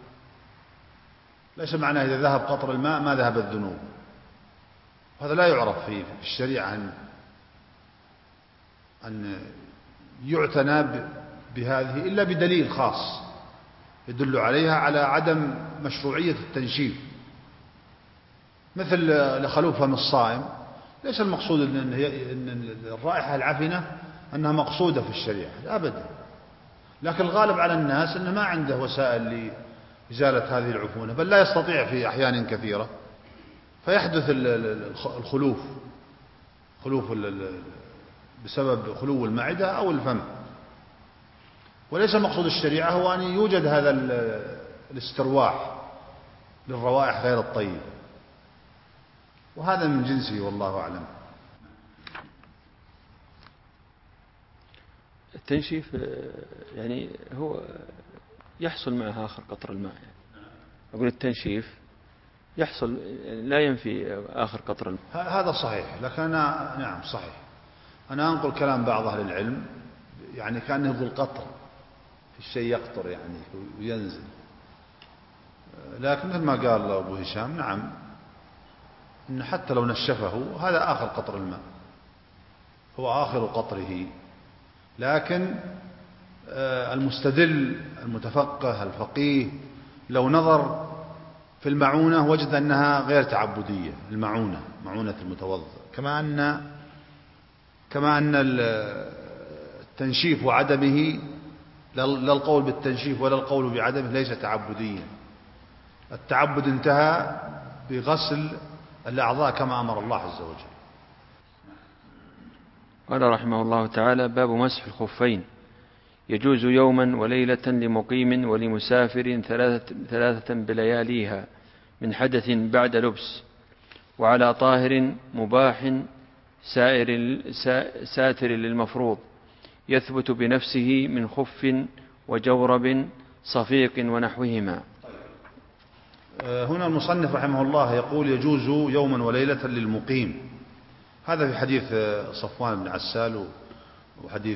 ليس معنى إذا ذهب قطر الماء ما ذهب الذنوب. هذا لا يعرف في الشريعة أن يعتنى بهذه إلا بدليل خاص يدل عليها على عدم مشروعية التنشيف، مثل لخلوف فم الصائم. ليس المقصود أن الرائحة العفنة أنها مقصودة في الشريعة أبدا، لكن الغالب على الناس أنه ما عنده وسائل لإزالة هذه العفونة، بل لا يستطيع في أحيان كثيرة، فيحدث خلوف بسبب خلو المعدة أو الفم. وليس مقصود الشريعة هو أن يوجد هذا الاسترواح للروائح غير الطيبة، وهذا من جنسه والله أعلم. التنشيف يعني هو يحصل معها آخر قطر الماء، يعني أقول التنشيف يحصل يعني لا ينفي آخر قطر الماء. هذا صحيح، لكن أنا نعم صحيح، أنا أنقل كلام بعض أهل العلم يعني كأنه يقول قطر في الشيء يقطر يعني وينزل، لكن مثل ما قال أبو هشام نعم إن حتى لو نشفه هذا آخر قطر الماء، هو آخر قطره. لكن المستدل المتفقه الفقيه لو نظر في المعونة وجد أنها غير تعبدية. المعونة معونة المتوضئ، كما أن التنشيف وعدمه لا القول بالتنشيف ولا القول بعدمه ليس تعبديا. التعبد انتهى بغسل الأعضاء كما أمر الله عز وجل. قال رحمه الله تعالى: باب مسح الخفين. يجوز يوما وليلة لمقيم ولمسافر 3 بلياليها من حدث بعد لبس، وعلى طاهر مباح ساتر للمفروض، يثبت بنفسه من خف وجورب صفيق ونحوهما. هنا المصنف رحمه الله يقول: يجوز يوما وليلة للمقيم. هذا في حديث صفوان بن عسال وحديث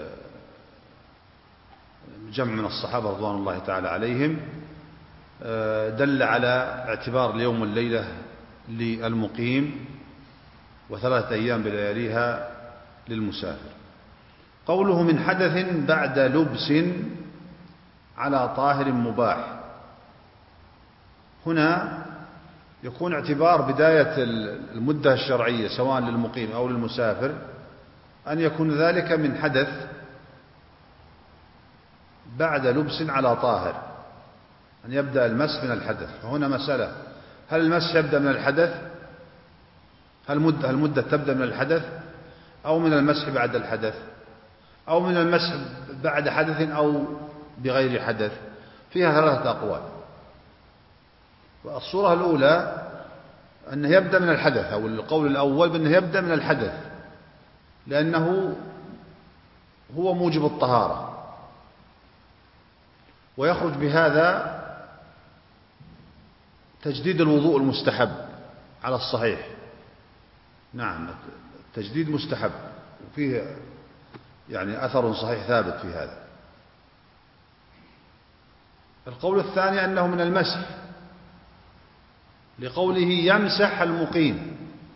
جمع من الصحابة رضوان الله تعالى عليهم، دل على اعتبار اليوم والليلة للمقيم و3 أيام بلياليها للمسافر. قوله من حدث بعد لبس على طاهر مباح، هنا يكون اعتبار بداية المدة الشرعية سواء للمقيم أو للمسافر أن يكون ذلك من حدث بعد لبس على طاهر، أن يبدأ المسح من الحدث. فهنا مسألة: هل المسح يبدأ من الحدث؟ هل المدة تبدأ من الحدث أو من المسح بعد الحدث أو من المسح بعد حدث أو بغير حدث؟ فيها 3 أقوال. والصورة الأولى أنه يبدأ من الحدث، أو القول الأول بأنه يبدأ من الحدث، لأنه هو موجب الطهارة، ويخرج بهذا تجديد الوضوء المستحب على الصحيح. نعم التجديد مستحب، وفيه يعني أثر صحيح ثابت في هذا. القول الثاني أنه من المسح، لقوله يمسح المقيم،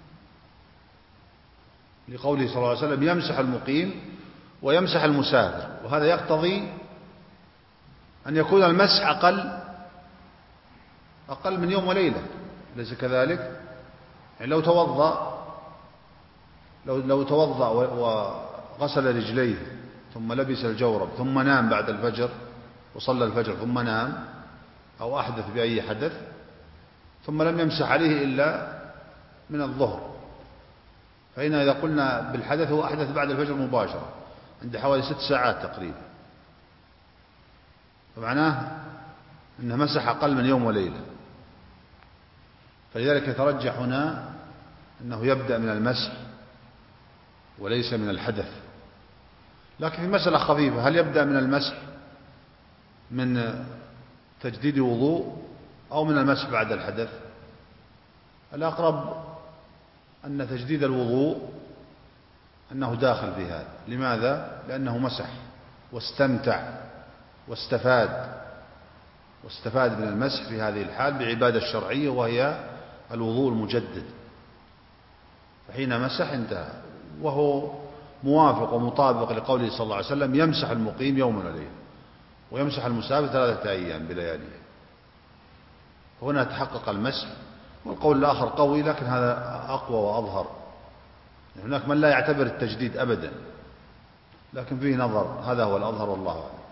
لقوله صلى الله عليه وسلم يمسح المقيم ويمسح المسافر، وهذا يقتضي أن يكون المسح أقل من يوم وليلة، ليس كذلك؟ يعني لو توضأ وغسل رجليه ثم لبس الجورب ثم نام بعد الفجر وصلى الفجر ثم نام، أو أحدث بأي حدث ثم لم يمسح عليه إلا من الظهر، فإن إذا قلنا بالحدث هو أحدث بعد الفجر مباشرة عند حوالي 6 ساعات تقريبا، فمعناه أنه مسح أقل من يوم وليلة، فلذلك يترجح هنا أنه يبدأ من المسح وليس من الحدث. لكن في مسألة خفيفة، هل يبدأ من المسح من تجديد وضوء أو من المسح بعد الحدث؟ الأقرب أن تجديد الوضوء أنه داخل في هذا. لماذا؟ لأنه مسح واستمتع واستفاد من المسح في هذه الحال بعبادة شرعية وهي الوضوء المجدد، فحين مسح انتهى، وهو موافق ومطابق لقوله صلى الله عليه وسلم يمسح المقيم يوما وليلة ويمسح المسافر 3 أيام بلياليه، هنا تحقق المسح. والقول الآخر قوي لكن هذا أقوى وأظهر، هناك من لا يعتبر التجديد أبدا، لكن فيه نظر، هذا هو الأظهر والله أعلم.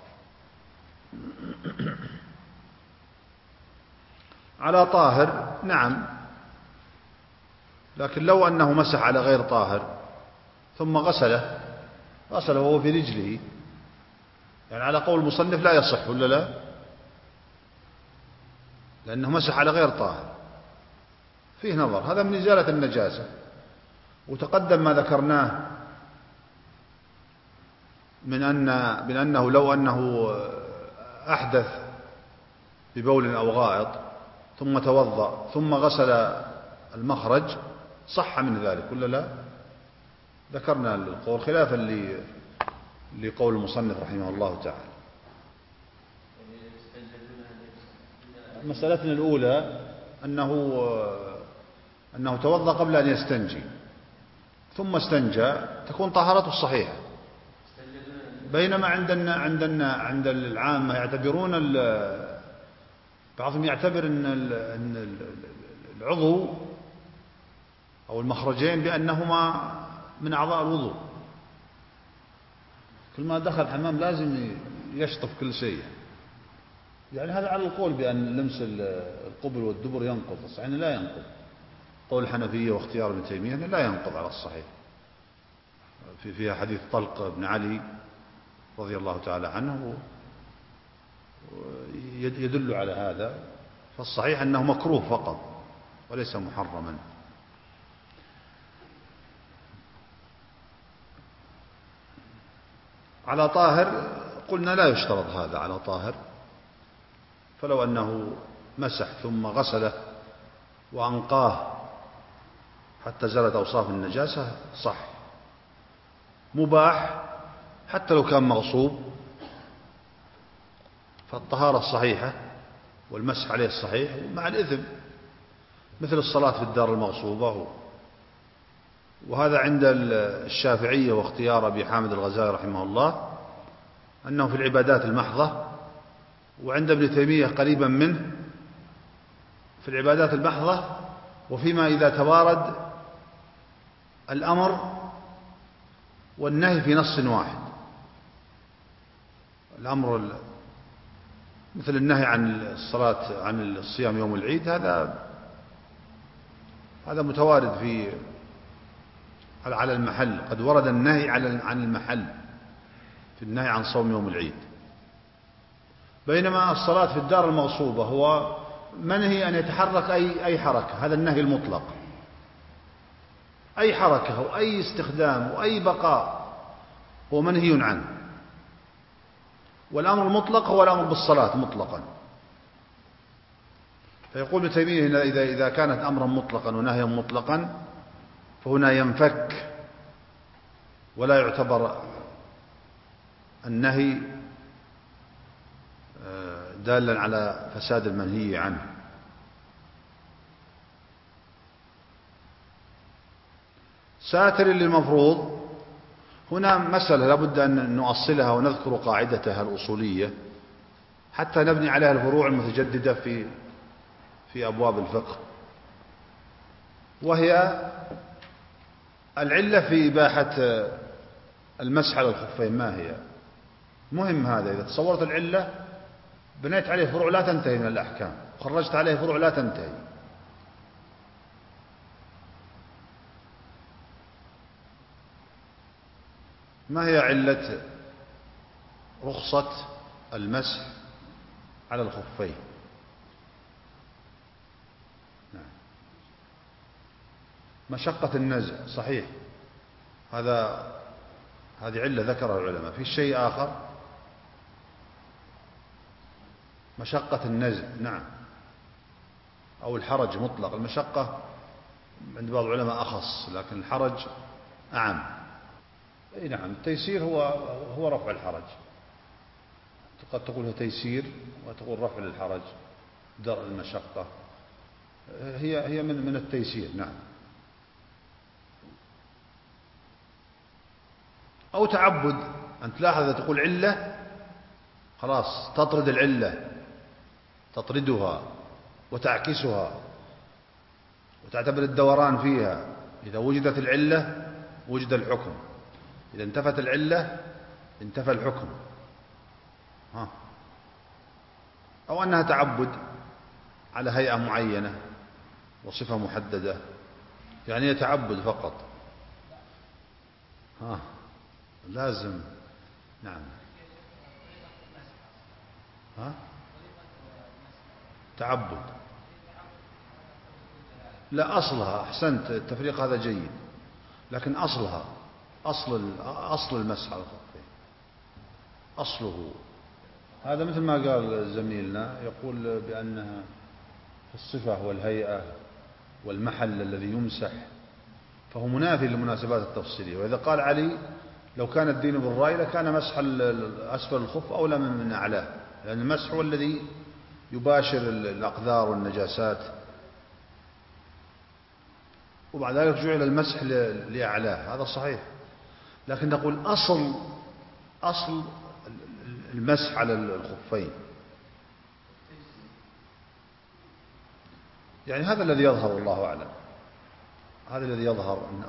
على طاهر نعم، لكن لو أنه مسح على غير طاهر ثم غسله وهو في رجله، يعني على قول المصنف لا يصح ولا لا؟ لأنه مسح على غير طاهر، فيه نظر، هذا من إزالة النجاسة. وتقدم ما ذكرناه من أنه لو أنه أحدث ببول أو غائط ثم توضأ ثم غسل المخرج صح من ذلك ولا لا؟ ذكرنا القول خلافا لقول المصنف رحمه الله تعالى. مسألتنا الأولى أنه توضأ قبل أن يستنجي ثم استنجى، تكون طهارته الصحيحة، بينما عند العامة يعتبرون، بعضهم يعتبر أن العضو أو المخرجين بأنهما من أعضاء الوضوء، كل ما دخل الحمام لازم يشطف كل شيء، يعني هذا على القول بأن لمس القبل والدبر ينقض، الصحيح لا ينقض، قول الحنفية واختيار ابن تيمية لا ينقض على الصحيح، فيها حديث طلق بن علي رضي الله تعالى عنه يدل على هذا، فالصحيح أنه مكروه فقط وليس محرما. على طاهر قلنا لا يشترط هذا على طاهر، فلو أنه مسح ثم غسله وأنقاه حتى زالت أوصاف النجاسة صح. مباح حتى لو كان مغصوب، فالطهارة الصحيحة والمسح عليه الصحيح مع الإثم، مثل الصلاة في الدار المغصوبة، وهذا عند الشافعية واختيار أبي حامد الغزالي رحمه الله أنه في العبادات المحضة، وعند ابن تيمية قريبا منه في العبادات المحضة، وفيما إذا توارد الأمر والنهي في نص واحد. الأمر مثل النهي عن الصلاة عن الصيام يوم العيد، هذا متوارد على المحل، قد ورد النهي عن المحل في النهي عن صوم يوم العيد، بينما الصلاة في الدار المغصوبة هو منهي أن يتحرك أي حركة، هذا النهي المطلق، أي حركة أو أي استخدام وأي بقاء هو منهي عنه، والأمر المطلق هو الأمر بالصلاة مطلقا. فيقول ابن تيمية إذا كانت أمرا مطلقا ونهيا مطلقا فهنا ينفك، ولا يعتبر النهي دالا على فساد المنهي عنه. ساتر للمفروض، هنا مسألة لابد أن نؤصلها ونذكر قاعدتها الأصولية حتى نبني عليها الفروع المتجددة في أبواب الفقه، وهي العلة في إباحة المسح على الخفين. ما هي؟ مهم هذا. إذا تصورت العلة بنيت عليه فروع لا تنتهي من الأحكام، خرجت عليه فروع لا تنتهي. ما هي علة رخصة المسح على الخفين؟ مشقة النزع. صحيح، هذه علة ذكرها العلماء. في شيء آخر؟ مشقة النزع، نعم، أو الحرج مطلق. المشقة عند بعض العلماء أخص، لكن الحرج أعم. أي نعم، التيسير هو رفع الحرج. قد تقول هو تيسير وتقول رفع للحرج، درء المشقة، هي من التيسير، نعم. أو تعبد. أنت لاحظ إذا تقول علة خلاص تطرد العلة، تطردها وتعكسها وتعتبر الدوران فيها. إذا وجدت العلة وجد الحكم، إذا انتفت العلة انتفى الحكم. أو أنها تعبد على هيئة معينة وصفة محددة، يعني يتعبد فقط. لازم، نعم. تعبد، لا، أصلها. أحسنت، التفريق هذا جيد، لكن أصلها أصل المسح على الخفين أصله هذا، مثل ما قال زميلنا، يقول بأنها في الصفة والهيئة والمحل الذي يمسح، فهو منافي للمناسبات التفصيلية. وإذا قال علي لو كان الدين بالرأي لكان مسح أسفل الخف أولى من أعلاه، لأن المسح هو الذي يباشر الأقذار والنجاسات، وبعد ذلك جعل المسح لأعلاه. هذا صحيح، لكن نقول أصل المسح على الخفين، يعني هذا الذي يظهر، الله أعلم، هذا الذي يظهر أن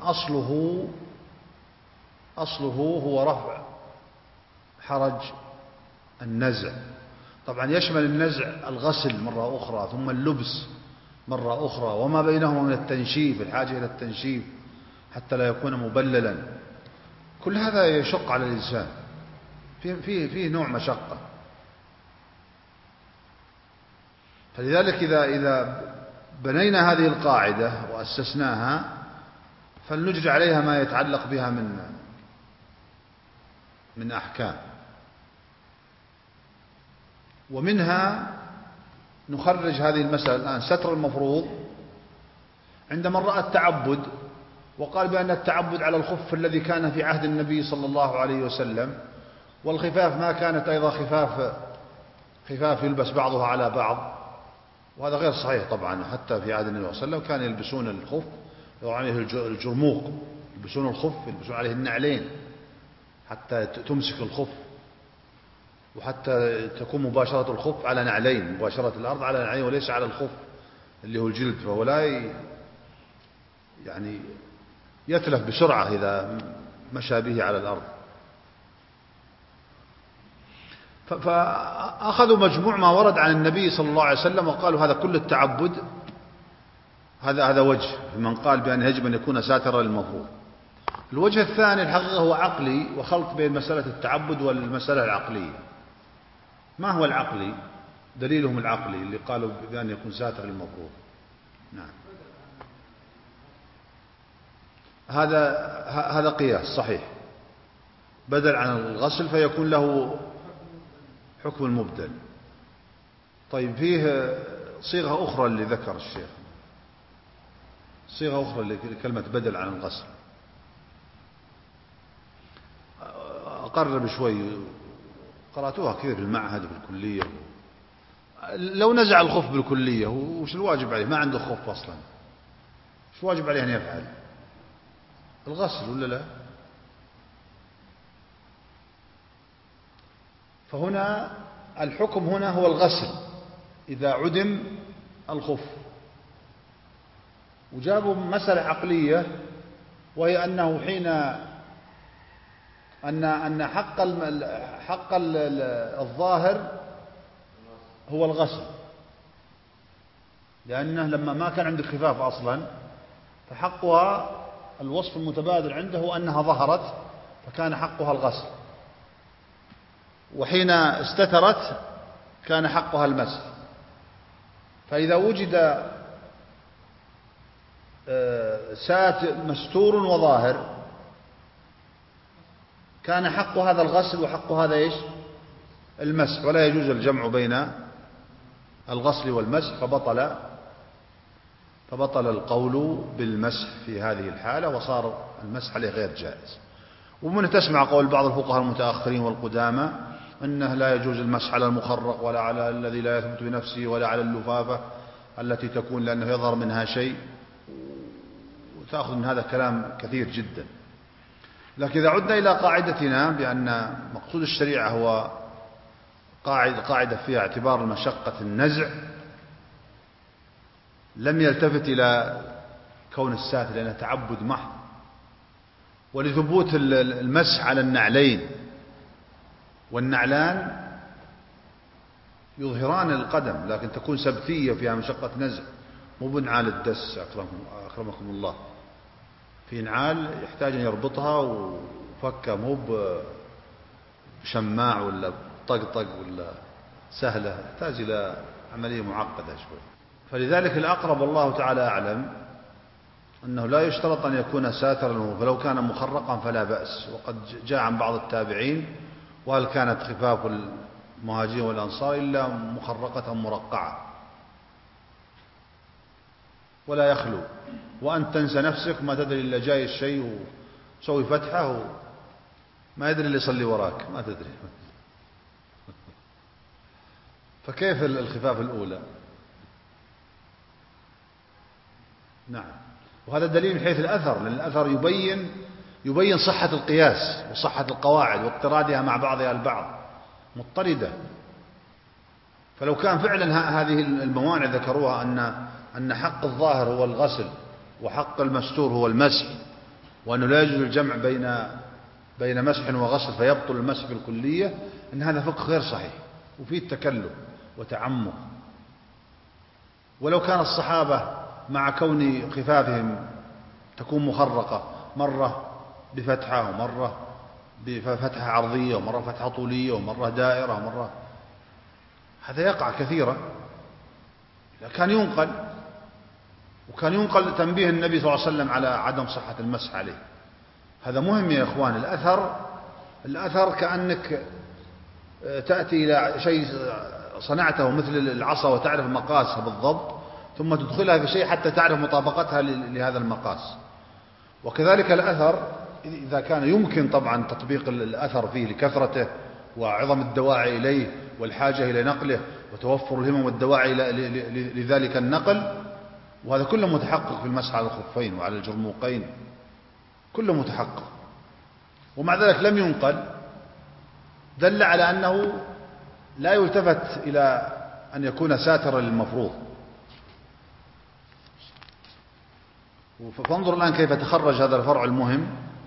أصله هو رفع حرج النزع. طبعا يشمل النزع الغسل مرة أخرى، ثم اللبس مرة أخرى، وما بينهما من التنشيف، الحاجة إلى التنشيف حتى لا يكون مبللا. كل هذا يشق على الإنسان، فيه نوع مشقة. فلذلك إذا بنينا هذه القاعدة وأسسناها فلنجري عليها ما يتعلق بها من أحكام، ومنها نخرج هذه المسألة الآن. ستر المفروض عندما رأى التعبد وقال بأن التعبد على الخف الذي كان في عهد النبي صلى الله عليه وسلم، والخفاف ما كانت أيضا خفاف يلبس بعضها على بعض، وهذا غير صحيح طبعا. حتى في عهد النبي صلى الله عليه وسلم كانوا يلبسون الخف، يضعون عليه الجرموق، يلبسون الخف، يلبسون عليه النعلين حتى تمسك الخف، وحتى تكون مباشرة الخف على نعلين، مباشرة الأرض على نعلين وليس على الخف اللي هو الجلد، فهو لا يعني يتلف بسرعة إذا مشى به على الأرض. فأخذوا مجموع ما ورد عن النبي صلى الله عليه وسلم وقالوا هذا كل التعبد، هذا وجه من قال بأن يجب أن يكون ساترا للمفروض. الوجه الثاني الحقيقة هو عقلي، وخلط بين مسألة التعبد والمسألة العقلية. ما هو العقلي؟ دليلهم العقلي اللي قالوا بأن يكون ساتر للمفروض. نعم، هذا قياس صحيح، بدل عن الغسل فيكون له حكم المبدل. طيب، فيه صيغة أخرى اللي ذكر الشيخ، صيغة أخرى لكلمة بدل عن الغسل. أقرب شوي، قرأتوها كثير في المعهد وفي الكلية، لو نزع الخف بالكلية وش الواجب عليه؟ ما عنده خف أصلا، وش الواجب عليه أن يفعل؟ الغسل ولا لا؟ فهنا الحكم هنا هو الغسل إذا عدم الخف. وجابوا مسألة عقلية، وهي أنه حين أن حق الظاهر هو الغسل، لأنه لما ما كان عندك خفاف أصلا فحقها الوصف المتبادل عنده أنها ظهرت، فكان حقها الغسل، وحين استترت كان حقها المسح. فإذا وجد مستور وظاهر كان حق هذا الغسل وحق هذا إيش؟ المسح، ولا يجوز الجمع بين الغسل والمسح، فبطل القول بالمسح في هذه الحالة، وصار المسح عليه غير جائز. ومن تسمع قول بعض الفقهاء المتأخرين والقدامى أنه لا يجوز المسح على المخرق ولا على الذي لا يثبت بنفسه ولا على اللفافة التي تكون لأنه يظهر منها شيء، وتأخذ من هذا كلام كثير جدا. لكن إذا عدنا إلى قاعدتنا بأن مقصود الشريعة هو قاعدة فيها اعتبار المشقة النزع، لم يلتفت إلى كون الساتر لأنه تعبد محض، ولثبوت المسح على النعلين، والنعلان يظهران القدم لكن تكون سبتية فيها مشقة نزع، مو بنعال الدس أكرمكم الله. في نعال يحتاج أن يربطها وفكها، مو بشماع ولا طقطق ولا سهلة، يحتاج إلى عملية معقدة شوي. فلذلك الأقرب والله تعالى أعلم أنه لا يشترط أن يكون ساترا، فلو كان مخرقا فلا بأس. وقد جاء عن بعض التابعين: وهل كانت خفاف المهاجرين والأنصار إلا مخرقة مرقعة؟ ولا يخلو، وأن تنسى نفسك ما تدري إلا جاي الشيء وسوي فتحة ما يدري اللي يصلي وراك، ما تدري. فكيف الخفاف الأولى؟ نعم. وهذا دليل من حيث الأثر، لأن الأثر يبين صحة القياس وصحة القواعد واضطرادها مع بعضها البعض مضطردة. فلو كان فعلا هذه الموانع ذكروها أن حق الظاهر هو الغسل وحق المستور هو المسح، وأنه لا يجوز الجمع بين مسح وغسل فيبطل المسح بالكلية، أن هذا فقه غير صحيح وفيه التكلف وتعمق. ولو كان الصحابة مع كون خفافهم تكون مخرقة، مرة بفتحة ومرة بفتحة عرضية ومرة فتحة طولية ومرة دائرة ومرة، هذا يقع كثيرا. كان ينقل، وكان ينقل تنبيه النبي صلى الله عليه وسلم على عدم صحة المسح عليه. هذا مهم يا إخوان. الأثر كأنك تأتي إلى شيء صنعته مثل العصا وتعرف مقاسها بالضبط، ثم تدخلها في شيء حتى تعرف مطابقتها لهذا المقاس. وكذلك الأثر إذا كان يمكن طبعا تطبيق الأثر فيه لكثرته وعظم الدواعي إليه والحاجة إلى نقله وتوفر الهمم والدواعي لذلك النقل، وهذا كله متحقق في المسح على الخفين وعلى الجرموقين، كله متحقق. ومع ذلك لم ينقل، دل على أنه لا يلتفت إلى أن يكون ساترا للمفروض. فانظر الآن كيف تخرج هذا الفرع المهم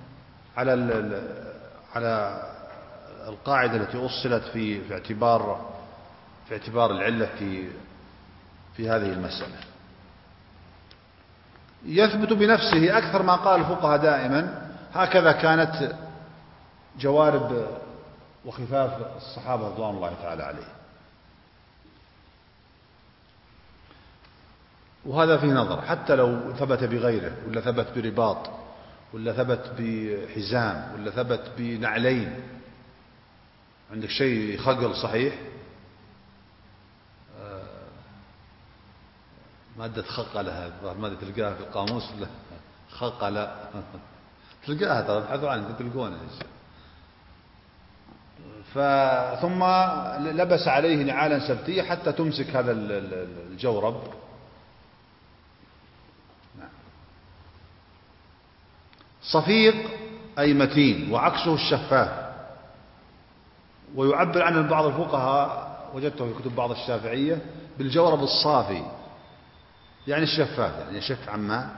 على القاعدة التي أصلت في اعتبار العلة في هذه المسألة. يثبت بنفسه أكثر ما قال الفقهاء دائما. هكذا كانت جوارب وخفاف الصحابة رضوان الله تعالى عليهم. وهذا في نظر، حتى لو ثبت بغيره، ولا ثبت برباط، ولا ثبت بحزام، ولا ثبت بنعلين، عندك شيء يخقل صحيح، مادة خقلة، هذه مادة تلقاها في القاموس ولا خقلة تلقاها، ترى ابحثوا عنها تلقونها. ثم لبس عليه نعالا سبتية حتى تمسك هذا الجورب. صفيق أي متين، وعكسه الشفاف. ويعبر عنه بعض الفقهاء، وجدته في كتب بعض الشافعية، بالجورب الصافي، يعني الشفاف، يعني يشف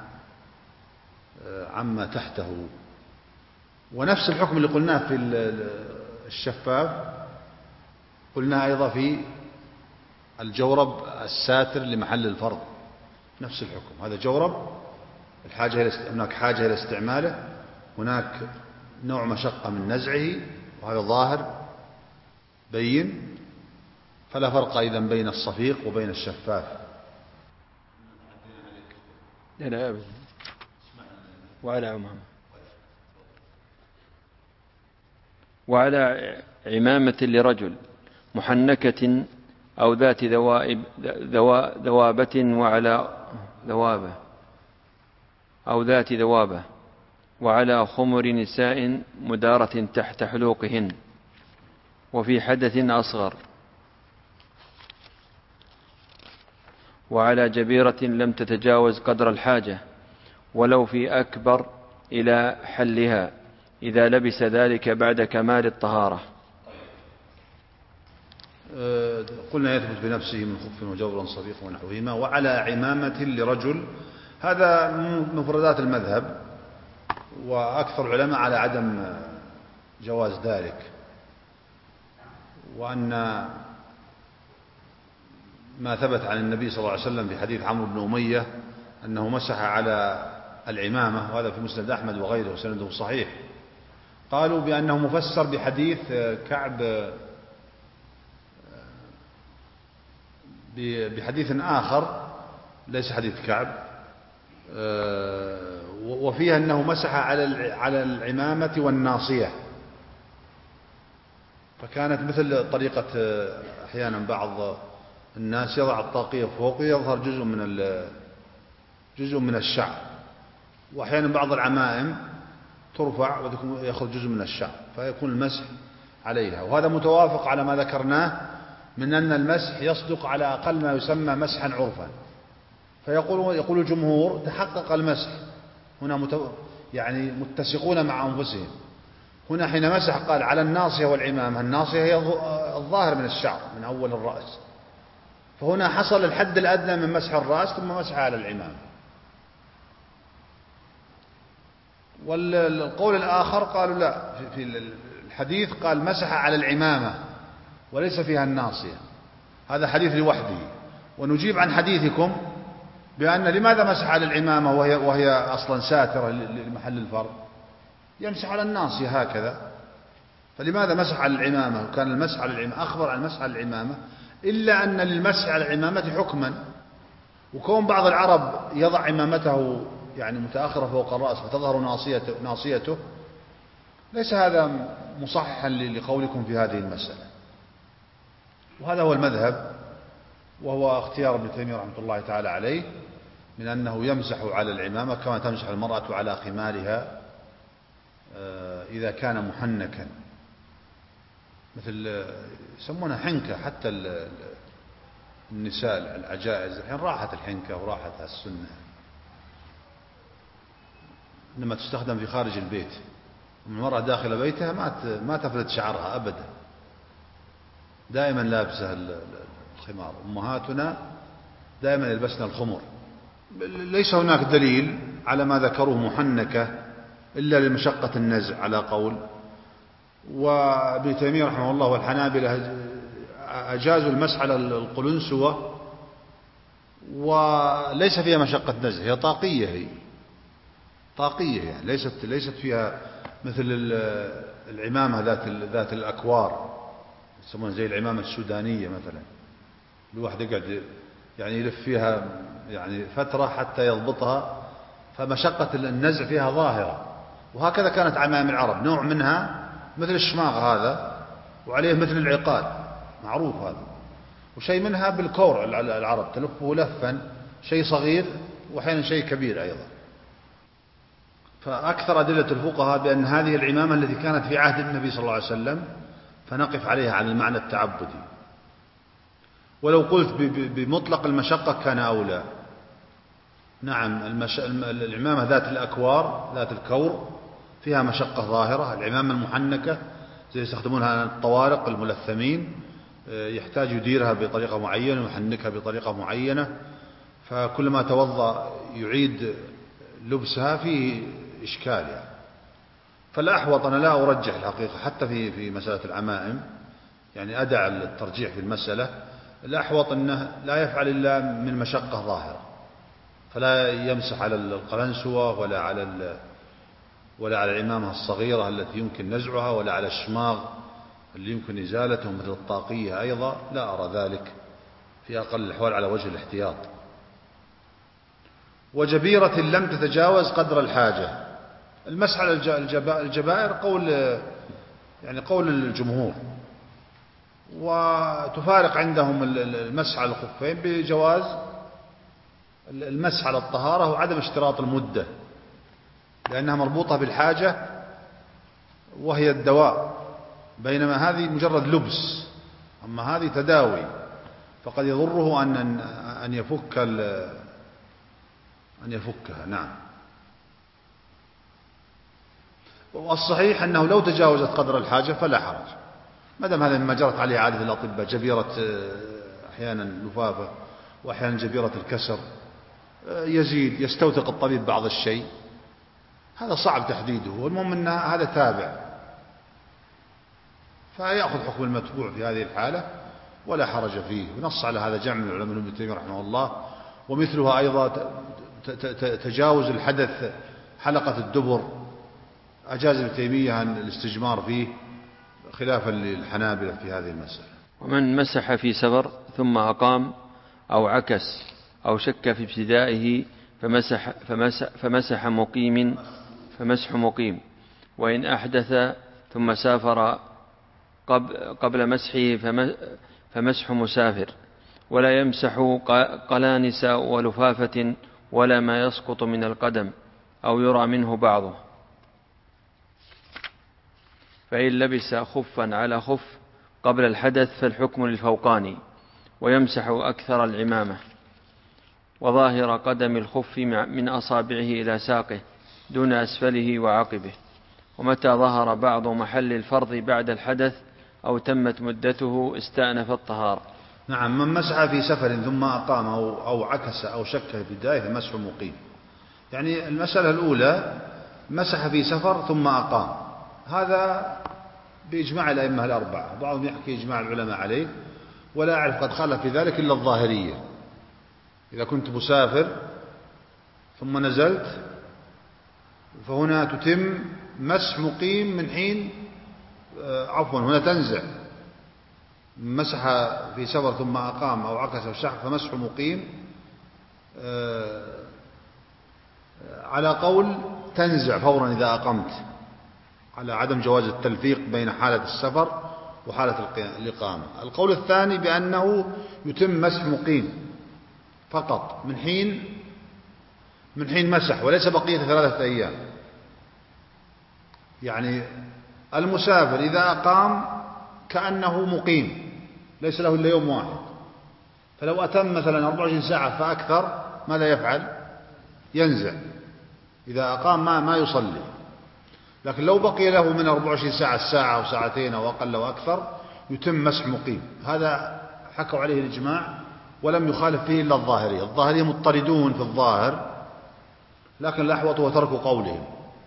عما تحته. ونفس الحكم اللي قلناه في الشفاف قلنا أيضا في الجورب الساتر لمحل الفرض، نفس الحكم. هذا جورب هناك حاجة إلى استعماله، هناك نوع مشقة من نزعه، وهذا ظاهر بين، فلا فرق إذن بين الصفيق وبين الشفاف. لا أبدا. وعلى عمامة لرجل محنكة أو ذات ذوابة وعلى ذوابة أو ذات ذوابة وعلى خمر نساء مدارة تحت حلوقهن وفي حدث أصغر وعلى جبيرة لم تتجاوز قدر الحاجة ولو في أكبر إلى حلها إذا لبس ذلك بعد كمال الطهارة. قلنا يثبت بنفسه من خف وجور صفيق ونحوهما. وعلى عمامة لرجل، هذا مفردات المذهب، وأكثر العلماء على عدم جواز ذلك، وأن ما ثبت عن النبي صلى الله عليه وسلم في حديث عمرو بن أمية أنه مسح على العمامة، وهذا في مسند أحمد وغيره وسنده صحيح، قالوا بأنه مفسر بحديث كعب، بحديث آخر ليس حديث كعب، وفيها أنه مسح على العمامة والناصية، فكانت مثل طريقة أحيانا بعض الناس يضع الطاقية فوق يظهر جزء من الشعر، وأحيانا بعض العمائم ترفع ويخرج جزء من الشعر فيكون المسح عليها. وهذا متوافق على ما ذكرناه من أن المسح يصدق على أقل ما يسمى مسحا عرفا. يقول الجمهور تحقق المسح هنا، يعني متسقون مع أنفسهم. هنا حين مسح قال على الناصية والعمامة، الناصية هي الظاهر من الشعر من أول الرأس، فهنا حصل الحد الأدنى من مسح الرأس ثم مسح على العمامة. والقول الآخر قالوا لا، في الحديث قال مسح على العمامة وليس فيها الناصية، هذا حديث لوحده. ونجيب عن حديثكم بأن لماذا مسح على العمامة وهي أصلا ساترة لمحل الفرض، يمسح على الناصية هكذا، فلماذا مسح على العمامة؟ وكان المسح على العمامة أخبر عن المسح على العمامة، إلا أن للمسح على العمامة حكما، وكون بعض العرب يضع عمامته يعني متأخرة فوق الرأس فتظهر ناصيته، ليس هذا مصححا لقولكم في هذه المسألة. وهذا هو المذهب، وهو اختيار ابن تيمية رحمة الله تعالى عليه، من أنه يمسح على العمامة كما تمسح المرأة على خمارها إذا كان محنكا، مثل يسمونها حنكة. حتى النساء العجائز الحين راحت الحنكة وراحت السنة، إنما تستخدم في خارج البيت. المرأة داخل بيتها ما تفلت شعرها أبدا، دائما لابسة الخمار. أمهاتنا دائما يلبسن الخمر. ليس هناك دليل على ما ذكروه محنكة إلا لمشقة النزع على قول. وابن تيمية رحمه الله والحنابلة أجازوا المسح على القلنسوة وليس فيها مشقة نزع، هي طاقية، يعني ليست فيها مثل العمامة ذات الأكوار، يسمونها زي العمامة السودانية مثلا، الواحد يقعد يعني يلف فيها يعني فترة حتى يضبطها، فمشقة النزع فيها ظاهرة. وهكذا كانت عمائم العرب، نوع منها مثل الشماغ هذا وعليه مثل العقال معروف هذا، وشيء منها بالكور العرب تلفه لفا، شيء صغير وأحيانا شيء كبير أيضا. فأكثر أدلة الفقهاء بأن هذه العمامة التي كانت في عهد النبي صلى الله عليه وسلم فنقف عليها على المعنى التعبدي. ولو قلت بمطلق المشقة كان أولى. نعم، العمامة ذات الأكوار ذات الكور فيها مشقة ظاهرة. العمامة المحنكة زي يستخدمونها الطوارق الملثمين يحتاج يديرها بطريقة معينة ويحنكها بطريقة معينة، فكلما توضأ يعيد لبسها فيه إشكال يعني. فالأحوط أنا لا أرجح الحقيقة حتى في مسألة العمائم، يعني أدع الترجيح في المسألة. الأحوط أنه لا يفعل إلا من مشقة ظاهرة، فلا يمسح على القلنسوة ولا على العمامة الصغيرة التي يمكن نزعها، ولا على الشماغ اللي يمكن إزالته مثل الطاقية أيضا. لا أرى ذلك في أقل الأحوال على وجه الاحتياط. وجبيرة لم تتجاوز قدر الحاجة. المسح على الجبائر قول الجمهور، وتفارق عندهم المسح على الخفين بجواز المسح على الطهارة وعدم اشتراط المدة، لأنها مربوطة بالحاجة وهي الدواء، بينما هذه مجرد لبس، أما هذه تداوي، فقد يضره أن يفكها. نعم. والصحيح أنه لو تجاوزت قدر الحاجة فلا حرج، ما دام هذا مما جرت عليه عادة الأطباء، جبيرة أحيانا لفافة وأحيانا جبيرة الكسر، يزيد يستوثق الطبيب بعض الشيء، هذا صعب تحديده، والمهم أن هذا تابع، فيأخذ حكم المتبوع في هذه الحالة ولا حرج فيه. ونص على هذا جمع من العلماء ابن تيمية رحمه الله. ومثلها أيضا تجاوز الحدث حلقة الدبر، أجاز ابن تيمية الاستجمار فيه خلافا للحنابلة في هذه المسألة. ومن مسح في سفر ثم أقام أو عكس أو شك في ابتدائه فمسح مقيم فمسح مقيم، وإن أحدث ثم سافر قبل مسحه فمسح مسافر، ولا يمسح قلانس ولفافة ولا ما يسقط من القدم أو يرى منه بعضه. فإن لبس خفا على خف قبل الحدث فالحكم للفوقاني، ويمسح أكثر العمامة وظاهر قدم الخف من أصابعه إلى ساقه دون أسفله وعقبه. ومتى ظهر بعض محل الفرض بعد الحدث أو تمت مدته استأنف الطهارة. نعم، من مسح في سفر ثم أقام أو عكس أو شك في بداية فمسح مقيم. يعني المسألة الأولى مسح في سفر ثم أقام، هذا بإجماع الأئمة الأربعة، بعضهم يحكي إجماع العلماء عليه، ولا أعرف قد خالف في ذلك إلا الظاهرية. إذا كنت مسافر ثم نزلت فهنا تتم مسح مقيم من حين هنا تنزع. مسح في سفر ثم أقام أو عكس أو شك فمسح مقيم على قول تنزع فورا إذا أقمت، على عدم جواز التلفيق بين حالة السفر وحالة الإقامة. القول الثاني بأنه يتم مسح مقيم فقط من حين مسح، وليس بقية 3 أيام. يعني المسافر إذا أقام كأنه مقيم، ليس له إلا يوم واحد، فلو أتم مثلا 24 ساعة فأكثر ماذا يفعل؟ ينزع. إذا أقام ما يصلي. لكن لو بقي له من 24 ساعة أو ساعتين أو أقل أو أكثر يتم مسح مقيم. هذا حكوا عليه الإجماع ولم يخالف فيه إلا الظاهرية. الظاهرية مضطردون في الظاهر، لكن الأحوط هو ترك قولهم،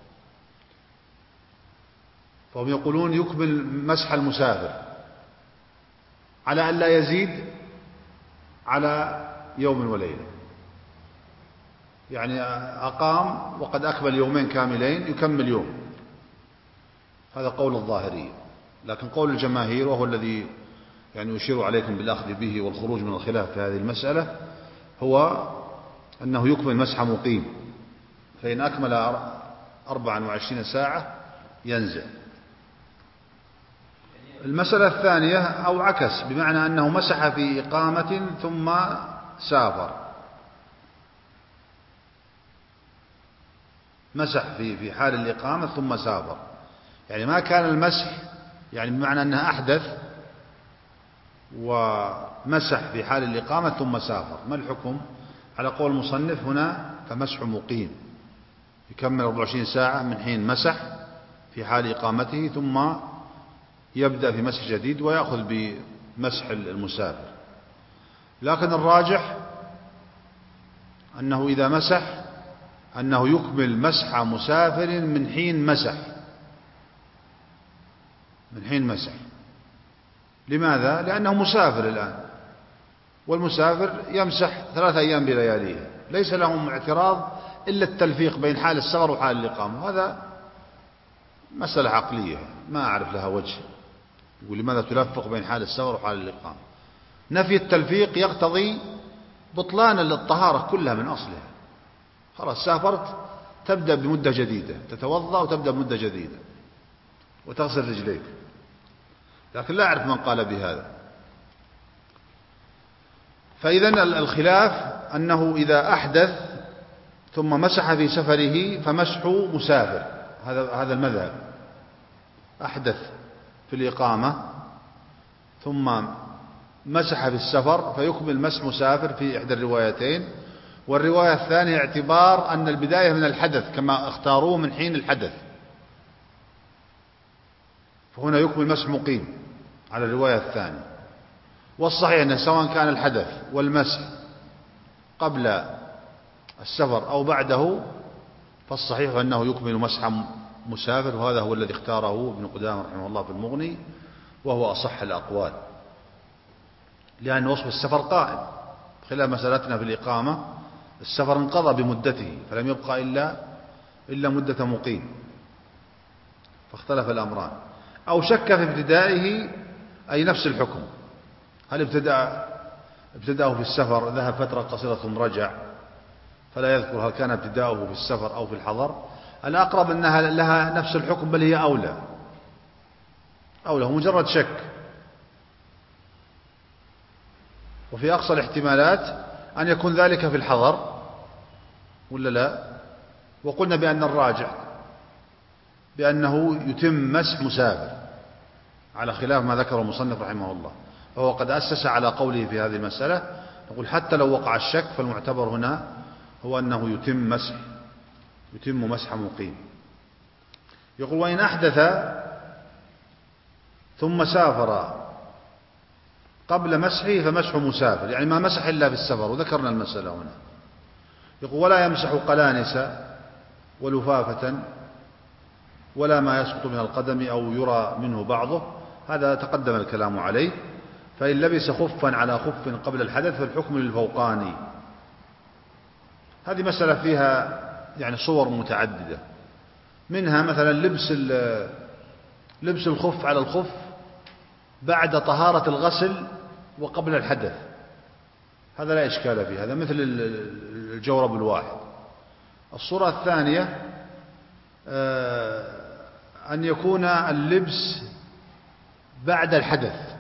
فهم يقولون يكمل مسح المسافر على أن لا يزيد على يوم وليلة. يعني أقام وقد أكمل يومين كاملين يكمل يوم، هذا قول الظاهرية. لكن قول الجماهير وهو الذي يعني يشير عليكم بالأخذ به والخروج من الخلاف في هذه المسألة هو أنه يكمل مسح مقيم، فإن أكمل 24 ساعة ينزع. المسألة الثانية أو عكس، بمعنى أنه مسح في إقامة ثم سافر، مسح في حال الإقامة ثم سافر، يعني ما كان المسح يعني بمعنى أنها أحدث ومسح في حال الإقامة ثم سافر. ما الحكم؟ على قول المصنف هنا فمسح مقيم، يكمل 24 ساعة من حين مسح في حال إقامته ثم يبدأ في مسح جديد ويأخذ بمسح المسافر. لكن الراجح أنه إذا مسح أنه يكمل مسح مسافر من حين مسح، من حين مسح. لماذا؟ لأنه مسافر الآن، والمسافر يمسح 3 أيام بلياليه، ليس لهم اعتراض إلا التلفيق بين حال السفر وحال الإقامة. هذا مسألة عقلية ما أعرف لها وجه، يقول لماذا تلفق بين حال السفر وحال الإقامة؟ نفي التلفيق يقتضي بطلان للطهارة كلها من أصلها. خلاص سافرت تبدأ بمدة جديدة، تتوضأ وتبدأ بمدة جديدة وتغسل رجليك. لكن لا أعرف من قال بهذا. فإذا الخلاف أنه إذا أحدث ثم مسح في سفره فمسح مسافر، هذا المذهب. أحدث في الإقامة ثم مسح في السفر فيكمل مسح مسافر في إحدى الروايتين. والرواية الثانية اعتبار أن البداية من الحدث كما اختاروه من حين الحدث، فهنا يكمل مسح مقيم على الرواية الثانية. والصحيح أنه سواء كان الحدث والمسح قبل السفر أو بعده فالصحيح أنه يكمل مسح مسافر، وهذا هو الذي اختاره ابن قدامة رحمه الله في المغني، وهو أصح الأقوال، لأن وصف السفر قائم. خلاف مسألتنا في الإقامة السفر انقضى بمدته فلم يبقى إلا مدة مقيم، فاختلف الأمران. أو شك في ابتدائه أي نفس الحكم، هل ابتدأه في السفر ذهب فترة قصيرة ثم رجع، فلا يذكر هل كان ابتداؤه في السفر أو في الحضر. الأقرب أنها لها نفس الحكم، بل هي أولى مجرد شك. وفي أقصى الاحتمالات أن يكون ذلك في الحضر ولا لا. وقلنا بأن الراجع بأنه يتم مسح مسافر على خلاف ما ذكره المصنف رحمه الله، فهو قد أسس على قوله في هذه المسألة. نقول حتى لو وقع الشك فالمعتبر هنا هو أنه يتم مسح مقيم. يقول وإن أحدث ثم سافر قبل مسحه فمسح مسافر، يعني ما مسح إلا في السفر، وذكرنا المسألة هنا. يقول ولا يمسح قلانس ولفافة ولا ما يسقط من القدم أو يرى منه بعضه، هذا تقدم الكلام عليه. فإن لبس خفا على خف قبل الحدث فالحكم للفوقاني. هذه مسألة فيها يعني صور متعددة، منها مثلا لبس الخف على الخف بعد طهارة الغسل وقبل الحدث، هذا لا إشكال فيه، هذا مثل الجورب الواحد. الصورة الثانية أن يكون اللبس بعد الحدث،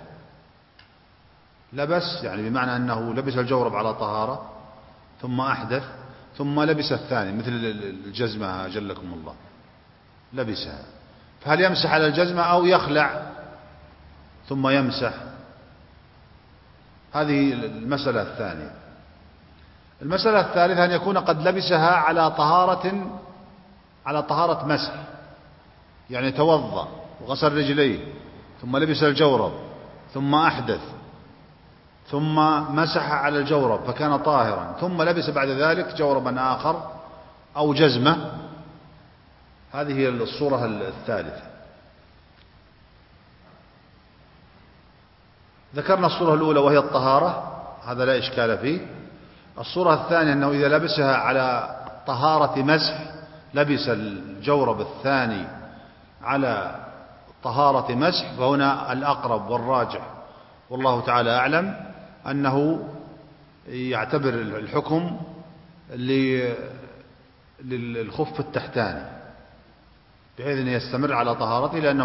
لبس يعني بمعنى أنه لبس الجورب على طهارة ثم أحدث ثم لبس الثاني، مثل الجزمة جلكم الله لبسها، فهل يمسح على الجزمة أو يخلع ثم يمسح؟ هذه المسألة الثانية. المسألة الثالثة أن يكون قد لبسها على طهارة مسح، يعني توضأ وغسل رجليه ثم لبس الجورب ثم أحدث ثم مسح على الجورب فكان طاهرا ثم لبس بعد ذلك جوربا آخر أو جزمة. هذه هي الصورة الثالثة. ذكرنا الصورة الأولى وهي الطهارة، هذا لا إشكال فيه. الصورة الثانية أنه إذا لبسها على طهارة مسح، لبس الجورب الثاني على طهارة مسح، فهنا الأقرب والراجح والله تعالى أعلم أنه يعتبر الحكم للخف التحتاني بحيث أن يستمر على طهارته لأنه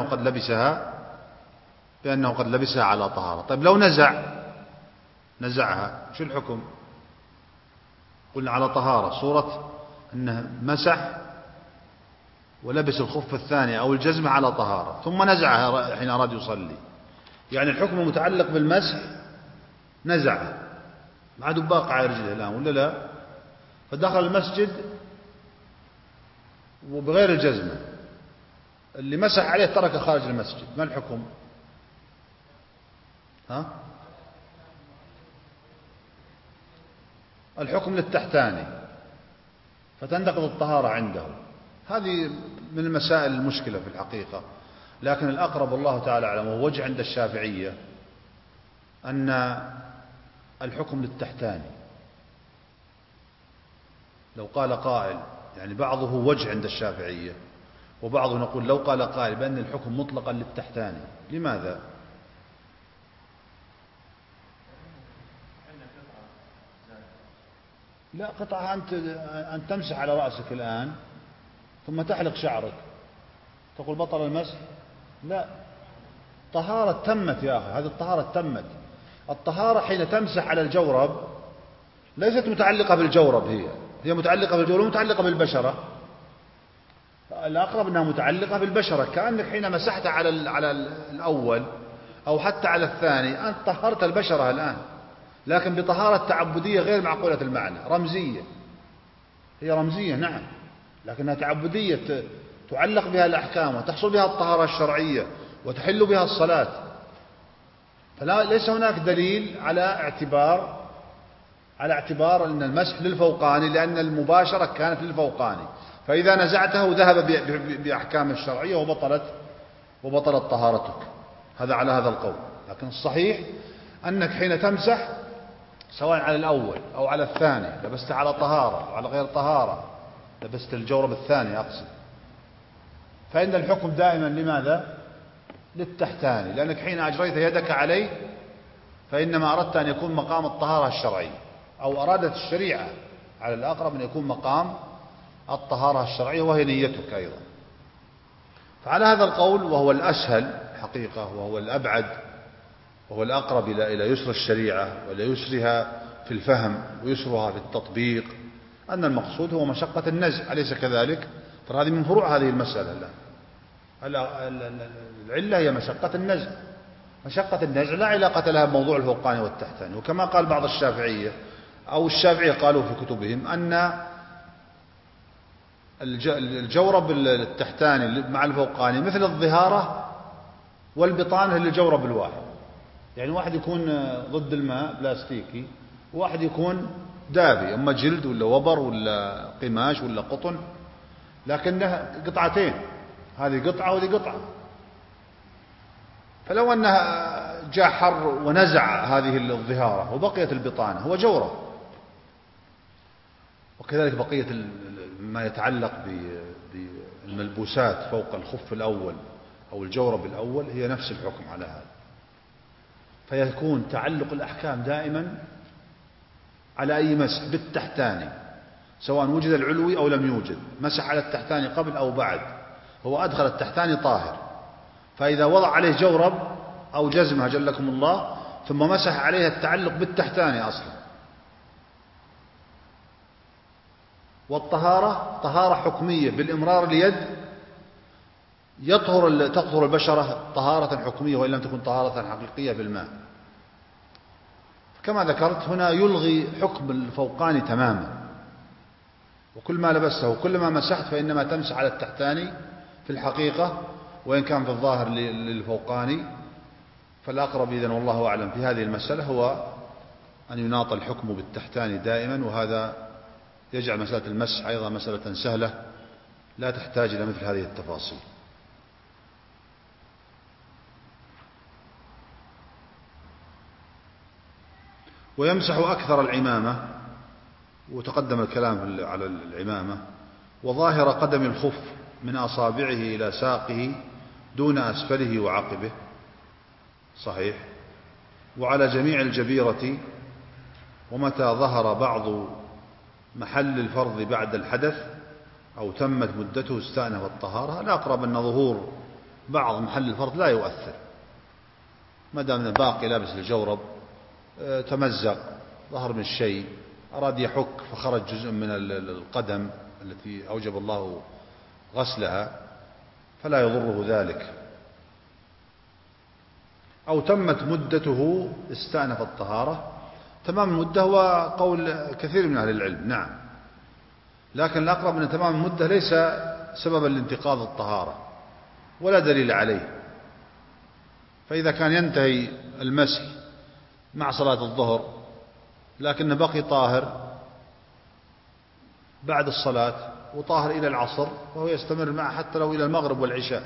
قد لبسها على طهارة. طيب لو نزعها شو الحكم؟ قلنا على طهارة، صورة أنه مسح ولبس الخف الثاني أو الجزمة على طهارة ثم نزعها حين أراد يصلي، يعني الحكم المتعلق بالمسح نزعه، ما عاد باقي على رجله الآن ولا لا، فدخل المسجد وبغير الجزمة، اللي مسح عليه ترك خارج المسجد، ما الحكم؟ الحكم للتحتاني، فتنتقض الطهارة عنده. هذه من المسائل المشكلة في الحقيقة، لكن الأقرب والله تعالى أعلم وهو وجه عند الشافعية أن الحكم للتحتاني. لو قال قائل، يعني بعضه وجه عند الشافعية وبعضه نقول لو قال قائل بأن الحكم مطلقا للتحتاني. لماذا؟ لا، قطعة أن تمسح على رأسك الآن ثم تحلق شعرك تقول بطل المسح؟ لا، طهارة تمت يا أخي، هذه الطهارة تمت. الطهارة حين تمسح على الجورب ليست متعلقة بالجورب، هي متعلقة بالجورب ومتعلقة بالبشرة. الأقرب أنها متعلقة بالبشرة، كأنك حين مسحت على الأول أو حتى على الثاني أنت طهرت البشرة الآن، لكن بطهارة تعبدية غير معقولة المعنى، رمزية. هي رمزية نعم، لكنها تعبدية تعلق بها الأحكام وتحصل بها الطهارة الشرعية وتحل بها الصلاة. فليس هناك دليل على اعتبار أن المسح للفوقاني، لأن المباشرة كانت للفوقاني، فإذا نزعته ذهب بأحكام الشرعية وبطلت طهارتك. هذا على هذا القول. لكن الصحيح أنك حين تمسح سواء على الأول أو على الثاني، لبست على طهارة أو على غير طهارة، لبست الجورب الثاني أقصد، فإن الحكم دائما لماذا؟ للتحتاني، لأنك حين أجريت يدك عليه فإنما أردت أن يكون مقام الطهارة الشرعية، أو أرادت الشريعة على الأقرب أن يكون مقام الطهارة الشرعية، وهي نيتك أيضا. فعلى هذا القول وهو الأسهل حقيقة وهو الأبعد وهو الأقرب إلى يسر الشريعة وإلى يسرها في الفهم ويسرها في التطبيق، أن المقصود هو مشقة النزع، أليس كذلك؟ فهذه من فروع هذه المسألة. العلة هي مشقة النزع. مشقة النزع لا علاقة لها بموضوع الفوقاني والتحتاني. وكما قال بعض الشافعية أو الشافعية قالوا في كتبهم أن الجورب التحتاني مع الفوقاني مثل الظهارة والبطانة للجورب الواحد، يعني واحد يكون ضد الماء بلاستيكي وواحد يكون دابي، أما جلد ولا وبر ولا قماش ولا قطن، لكنها قطعتين، هذه قطعة وهذه قطعة. فلو أنها جاء حر ونزع هذه الظهارة وبقيت البطانة هو جورب. وكذلك بقية ما يتعلق بالملبوسات فوق الخف الأول أو الجورب الأول هي نفس الحكم على هذا. فيكون تعلق الأحكام دائما على أي مسح بالتحتاني، سواء وجد العلوي أو لم يوجد، مسح على التحتاني قبل أو بعد، هو أدخل التحتاني طاهر. فإذا وضع عليه جورب أو جزمة جلكم الله ثم مسح عليها التعلق بالتحتاني أصلا. والطهارة طهارة حكمية بالإمرار اليد، تطهر البشرة طهارة حكمية وإن لم تكن طهارة حقيقية بالماء. كما ذكرت هنا يلغي حكم الفوقاني تماما، وكل ما لبسته وكل ما مسحت فإنما تمسح على التحتاني في الحقيقة، وإن كان في الظاهر للفوقاني. فالأقرب إذن والله أعلم في هذه المسألة هو أن يناط الحكم بالتحتاني دائما، وهذا يجعل مسألة المسح أيضا مسألة سهلة لا تحتاج إلى مثل هذه التفاصيل. ويمسح أكثر العمامة، وتقدم الكلام على العمامة، وظاهر قدم الخف من أصابعه إلى ساقه دون أسفله وعقبه، صحيح، وعلى جميع الجبيرة، ومتى ظهر بعض محل الفرض بعد الحدث أو تمت مدته استأنف الطهارة. الأقرب أن ظهور بعض محل الفرض لا يؤثر، ما دام باقي لابس الجورب، تمزق ظهر من الشيء، أراد يحك فخرج جزء من القدم التي أوجب الله غسلها فلا يضره ذلك، أو تمت مدته استأنف الطهارة. تمام المدة هو قول كثير من أهل العلم، نعم، لكن الأقرب أن تمام المدة ليس سببا لانتقاض الطهارة ولا دليل عليه. فإذا كان ينتهي المسح مع صلاة الظهر لكن بقي طاهر بعد الصلاة وطاهر إلى العصر، وهو يستمر معه حتى لو إلى المغرب والعشاء،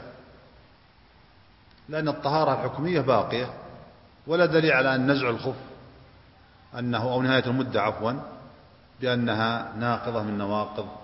لأن الطهارة الحكمية باقية، ولا دليل على أن نزع الخف أنه أو نهاية المدة عفوا بأنها ناقضة من نواقض